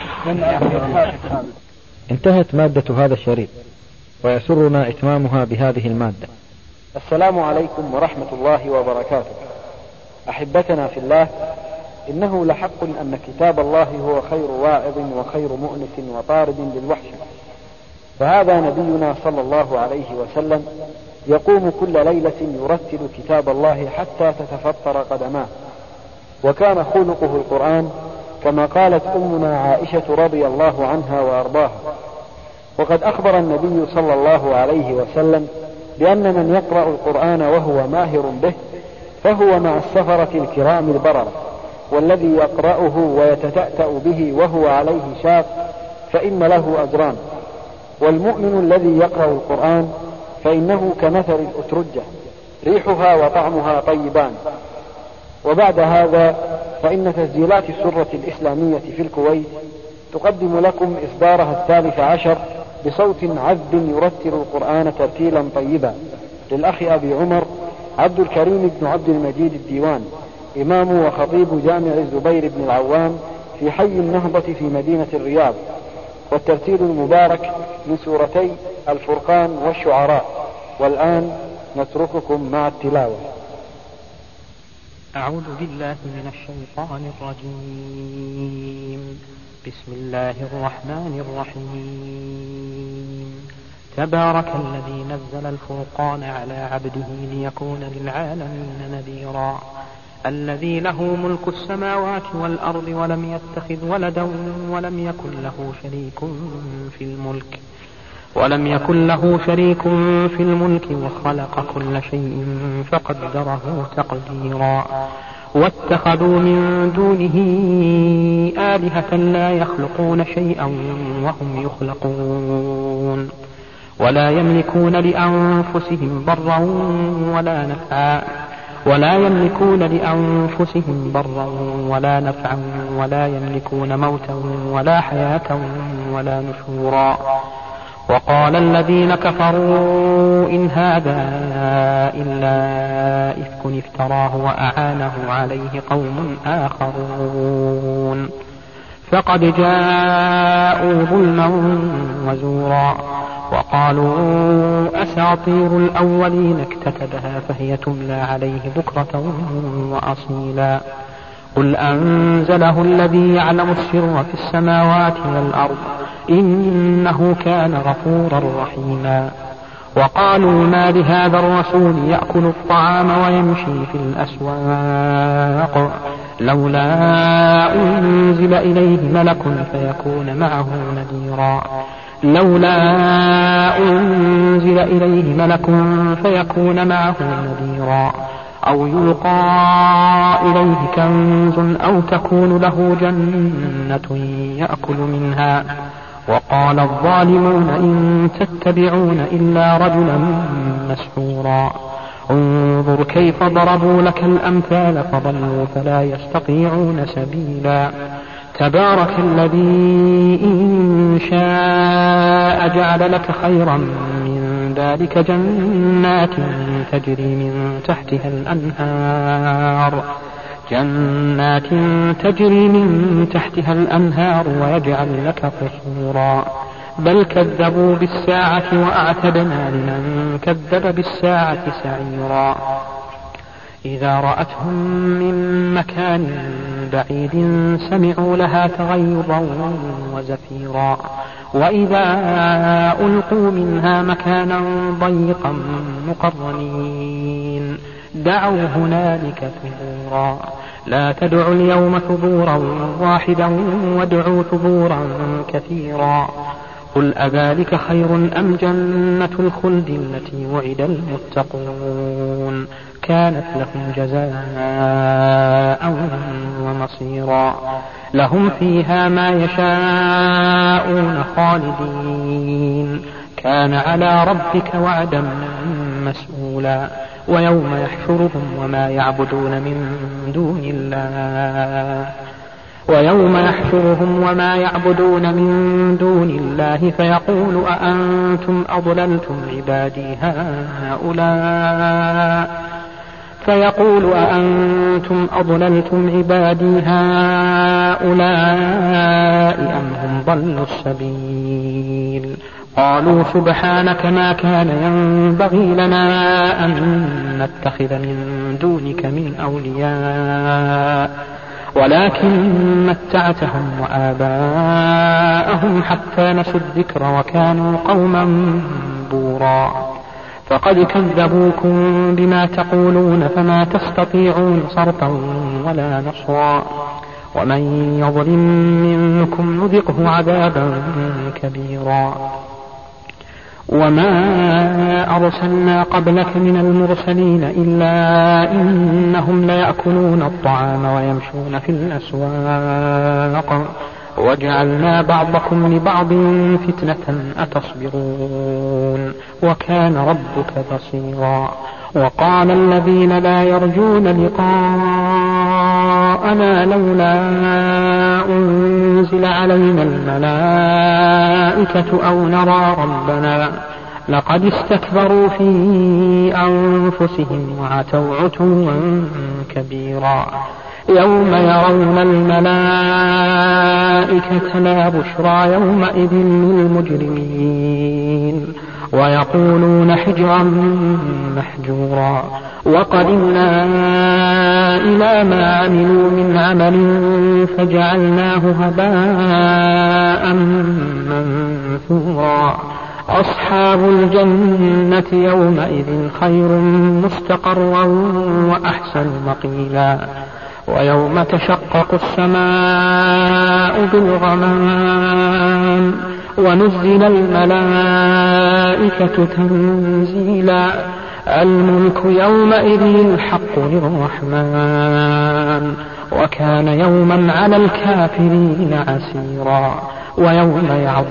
انتهت مادة هذا الشريط، ويسرنا إتمامها بهذه المادة. السلام عليكم ورحمة الله وبركاته. أحبتنا في الله، إنه لحق أن كتاب الله هو خير واعظ وخير مؤنس وطارد للوحشة، فهذا نبينا صلى الله عليه وسلم يقوم كل ليلة يرتل كتاب الله حتى تتفطر قدماه، وكان خلقه القرآن كما قالت أمنا عائشة رضي الله عنها وأرضاها: وقد أخبر النبي صلى الله عليه وسلم بأن من يقرأ القرآن وهو ماهر به فهو مع السفرة الكرام البررة، والذي يقرأه ويتتأتأ به وهو عليه شاق فإن له أجران. والمؤمن الذي يقرأ القرآن فإنه كمثل الأترجة ريحها وطعمها طيبان. وبعد هذا فإن تسجيلات السرة الإسلامية في الكويت تقدم لكم إصدارها 13 بصوت عذب يرتل القرآن ترتيلا طيبا للأخ أبي عمر عبد الكريم بن عبد المجيد الديوان، إمام وخطيب جامع الزبير بن العوام في حي النهضة في مدينة الرياض، والترتيل المبارك من سورتي الفرقان والشعراء. والآن نترككم مع التلاوة. أعوذ بالله من الشيطان الرجيم. بسم الله الرحمن الرحيم. تبارك الذي نزل الفرقان على عبده ليكون للعالمين نذيرا. الذي له ملك السماوات والأرض ولم يتخذ ولدا ولم يكن له شريك في الملك وخلق كل شيء فقدره تقديرا. واتخذوا من دونه آلهة لا يخلقون شيئا وهم يخلقون ولا يملكون لأنفسهم ضرا ولا نفعا ولا يملكون موتا ولا حياة ولا نشورا. وقال الذين كفروا إن هذا إلا إفك افتراه وأعانه عليه قوم آخرون فقد جاءوا ظلما وزورا. وقالوا أساطير الأولين اكتتبها فهي تملى عليه بكرة وأصيلا. قل أنزله الذي يعلم السر في السماوات والأرض إنه كان غفورا رحيما. وقالوا ما لهذا الرسول يأكل الطعام ويمشي في الأسواق لولا أنزل إليه ملك فيكون معه نذيرا أو يلقى إليه كنز أو تكون له جنة يأكل منها. وقال الظالمون إن تتبعون إلا رجلا مسحورا. انظر كيف ضربوا لك الأمثال فضلوا فلا يستطيعون سبيلا. تبارك الذي إن شاء جعل لك خيرا من ذلك جنات تجري من تحتها الأنهار ويجعل لك قصورا. بل كذبوا بالساعة وأعتدنا لمن كذب بالساعة سعيرا. إذا رأتهم من مكان بعيد سمعوا لها تغيظا وزفيرا. وإذا ألقوا منها مكانا ضيقا مقرنين دعوا هنالك ثبورا. لا تدعوا اليوم ثبورا واحدا وادعوا ثبورا كثيرا. قل أذلك خير أم جنة الخلد التي وعد المتقون كانت لهم جزاء ومصيرا. لهم فيها ما يشاءون خالدين كان على ربك وعدا مسئولا. ويوم يحشرهم وما يعبدون من دون الله فيقول أأنتم أضللتم عبادي هؤلاء أم هم ضلوا السبيل. قالوا سبحانك ما كان ينبغي لنا أن نتخذ من دونك من أولياء ولكن متعتهم وآباءهم حتى نسوا الذكر وكانوا قوما بورا. فقد كذبوكم بما تقولون فما تستطيعون صرفا ولا نصرا. ومن يظلم منكم نذقه عذابا كبيرا. وما أرسلنا قبلك من المرسلين إلا إنهم ليأكلون الطعام ويمشون في الأسواق وجعلنا بعضكم لبعض فتنة أتصبرون وكان ربك بصيرا. وقال الذين لا يرجون لقاءنا لولا أنزل علينا الملائكة أو نرى ربنا لقد استكبروا في أنفسهم وعتوا عتوا كبيرا. يوم يرون الملائكة لا بشرى يومئذ للمجرمين ويقولون حجرا محجورا. وقدمنا إلى ما عملوا من عمل فجعلناه هباء منثورا. أصحاب الجنة يومئذ خير مستقرا وأحسن مقيلا. ويوم تشقق السماء بالغمام ونزل الملائكة تنزيلا. الملك يومئذ الحق للرحمن وكان يوما على الكافرين عسيرا. ويوم يعض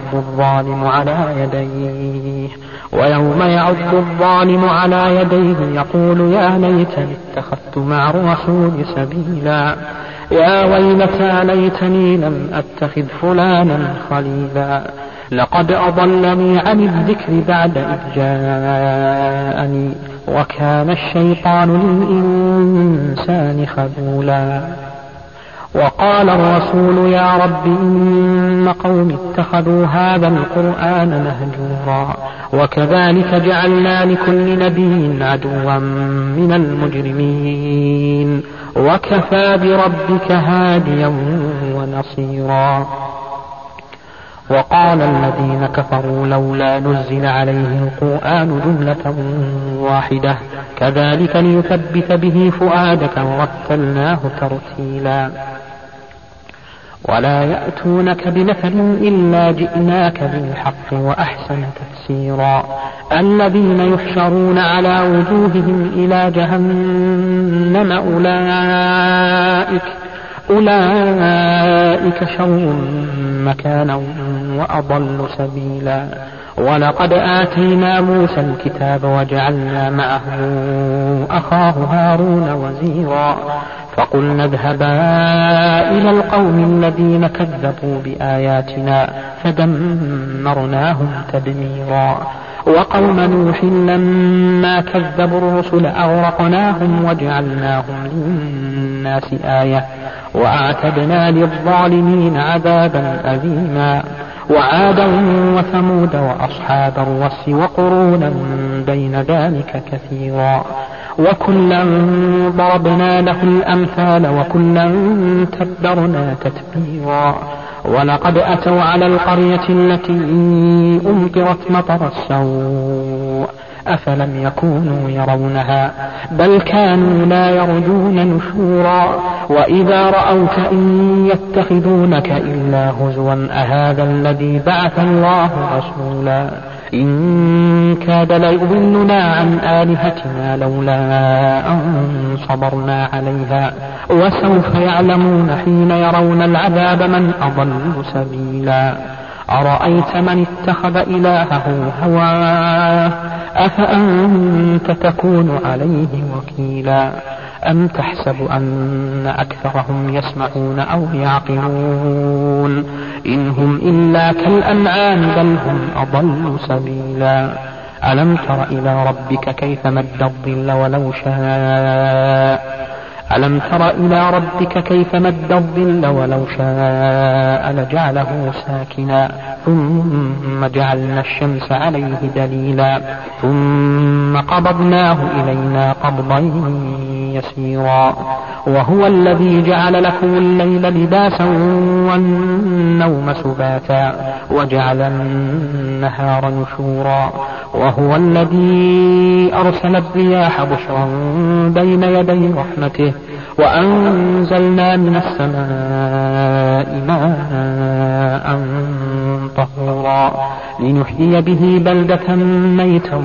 الظالم على يديه يقول يا ليتني اتخذت مع الرسول سبيلا. يا ويلتى ليتني لم أتخذ فلانا خليلا لقد أضلني عن الذكر بعد إذ جاءني وكان الشيطان للإنسان خذولا. وقال الرسول يا رب إن قوم اتخذوا هذا القرآن مهجورا. وكذلك جعلنا لكل نبي عدوا من المجرمين وكفى بربك هاديا ونصيرا. وقال الذين كفروا لولا نزل عليه القرآن جملة واحدة كذلك ليثبت به فؤادك ورتلناه ترتيلا. ولا يأتونك بمثل إلا جئناك بالحق وأحسن تفسيرا. الذين يحشرون على وجوههم إلى جهنم أولئك شر مكانا وأضل سبيلا. ولقد آتينا موسى الكتاب وجعلنا معه أخاه هارون وزيرا. فقلنا اذهبا إلى القوم الذين كذبوا بآياتنا فدمرناهم تدميرا. وقوم نوح لما كذبوا الرسل أغرقناهم وجعلناهم للناس آية وأعتدنا للظالمين عذابا أليما. وعادا وثمود وأصحاب الرس وقرونا بين ذلك كثيرا. وكلا ضربنا له الأمثال وكلا تبرنا تتبيرا. ولقد أتوا على القرية التي أمطرت مطر السوء أفلم يكونوا يرونها بل كانوا لا يرجون نشورا. وإذا رأوك إن يتخذونك إلا هزوا أهذا الذي بعث الله رسولا. إن كاد ليضلنا عن آلهتنا لولا أن صبرنا عليها وسوف يعلمون حين يرون العذاب من أضل سبيلا. أرأيت من اتخذ إلهه هواه أفأنت تكون عليه وكيلا. أم تحسب أن أكثرهم يسمعون أو يعقلون إن هم إلا كالأنعام بل هم أضل سبيلا. ألم تر إلى ربك كيف مد الظل ولو شاء لجعله ساكنا ثم جعلنا الشمس عليه دليلا ثم قبضناه إلينا قبضا يسيرا. وهو الذي جعل لكم الليل لباسا والنوم سباتا وجعل النهار نشورا. وهو الذي أرسل الرياح بشرا بين يدي رحمته وأنزلنا من السماء ماء طهورا لنحيي به بلدة ميتا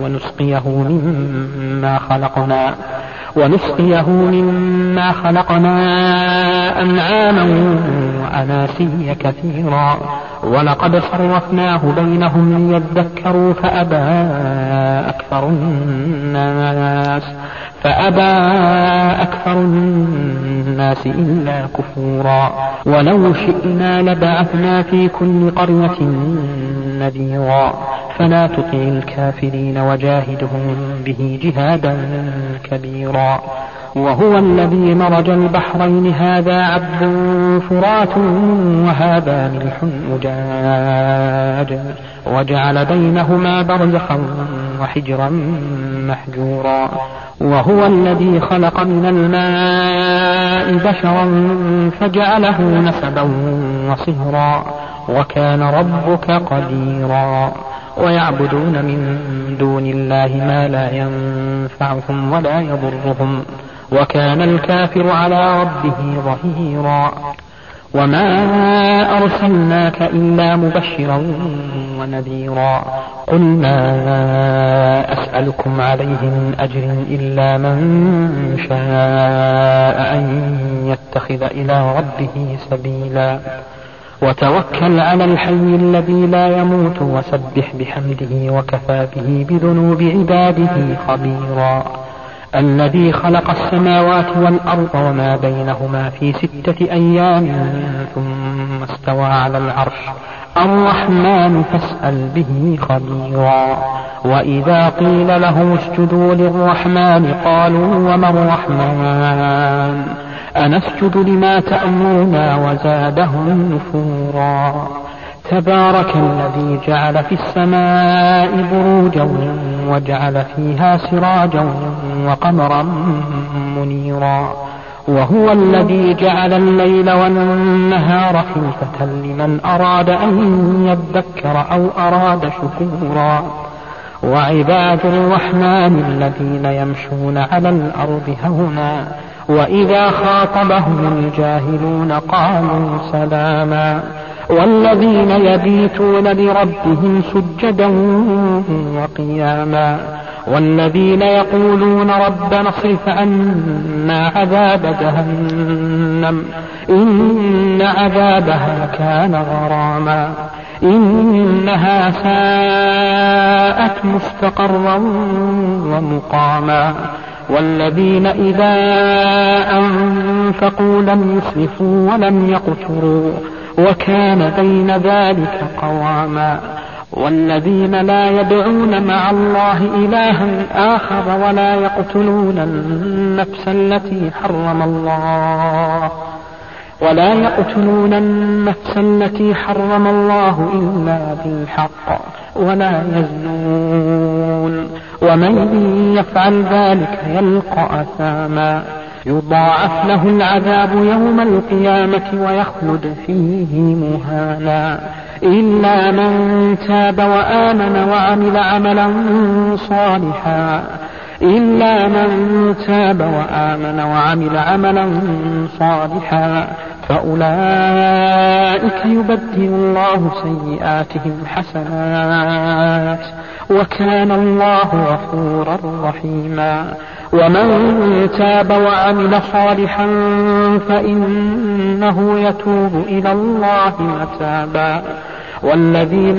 ونسقيه مما خلقنا أنعاما وأناسيا كثيرا ولقد صرفناه بينهم ليذكروا فأبى أكثر الناس إلا كفورا ولو شئنا لبعثنا في كل قرية نذيرا فلا تطع الكافرين وجاهدهم به جهادا كبيرا وهو الذي مرج البحرين هذا عذب فرات وهذا ملح أجاج وجعل بينهما برزخا وحجرا محجورا وهو الذي خلق من الماء بشرا فجعله نسبا وصهرا وكان ربك قديرا ويعبدون من دون الله ما لا ينفعهم ولا يضرهم وكان الكافر على ربه ظهيرا وما أرسلناك إلا مبشرا ونذيرا قل ما أسألكم عليه من أجر إلا من شاء أن يتخذ إلى ربه سبيلا وتوكل على الحي الذي لا يموت وسبح بحمده وكفى به بذنوب عباده خبيرا الذي خلق السماوات والأرض وما بينهما في 6 أيام ثم استوى على العرش الرحمن فاسأل به خبيرا وإذا قيل لهم اسجدوا للرحمن قالوا وما الرحمن أنسجد لما تأمرنا وزادهم نفورا تبارك الذي جعل في السماء بروجا وجعل فيها سراجا وقمرا منيرا وهو الذي جعل الليل والنهار خلفة لمن أراد أن يذكر أو أراد شكورا وعباد الرحمن الذين يمشون على الأرض هونا وإذا خاطبهم الجاهلون قالوا سلاما والذين يبيتون لربهم سجدا وقياما والذين يقولون ربنا اصرف عنا عذاب جهنم إن عذابها كان غراما إنها ساءت مستقرا ومقاما والذين إذا أنفقوا لم يسرفوا ولم يقتروا وكان بين ذلك قواما والذين لا يدعون مع الله إلها آخر ولا يقتلون النفس التي حرم الله إلا بالحق ولا يزنون ومن يفعل ذلك يلقى أثاما يضاعف له العذاب يوم القيامة ويخلد فيه مهانا إلا من تاب وآمن وعمل عملا صالحا فأولئك يبدل الله سيئاتهم حسنات وكان الله غفورا رحيما ومن تاب وعمل صالحا فإنه يتوب إلى الله متابا والذين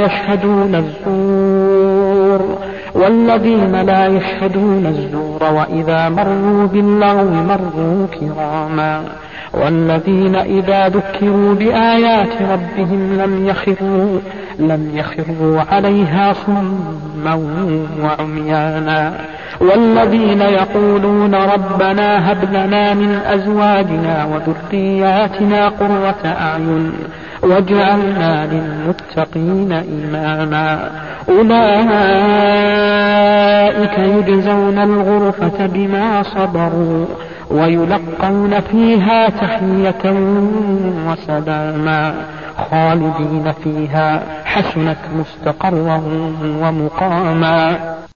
لا يشهدون الزور وإذا مروا باللغو مروا كراما والذين إذا ذكروا بآيات ربهم لم يخروا عليها صما وعميانا والذين يقولون ربنا هب لنا من أزواجنا وذرياتنا قرة أعين واجعلنا للمتقين إماما أولئك يجزون الغرفة بما صبروا ويلقون فيها تحية وسلاما خالدين فيها حسنت مستقرا ومقاما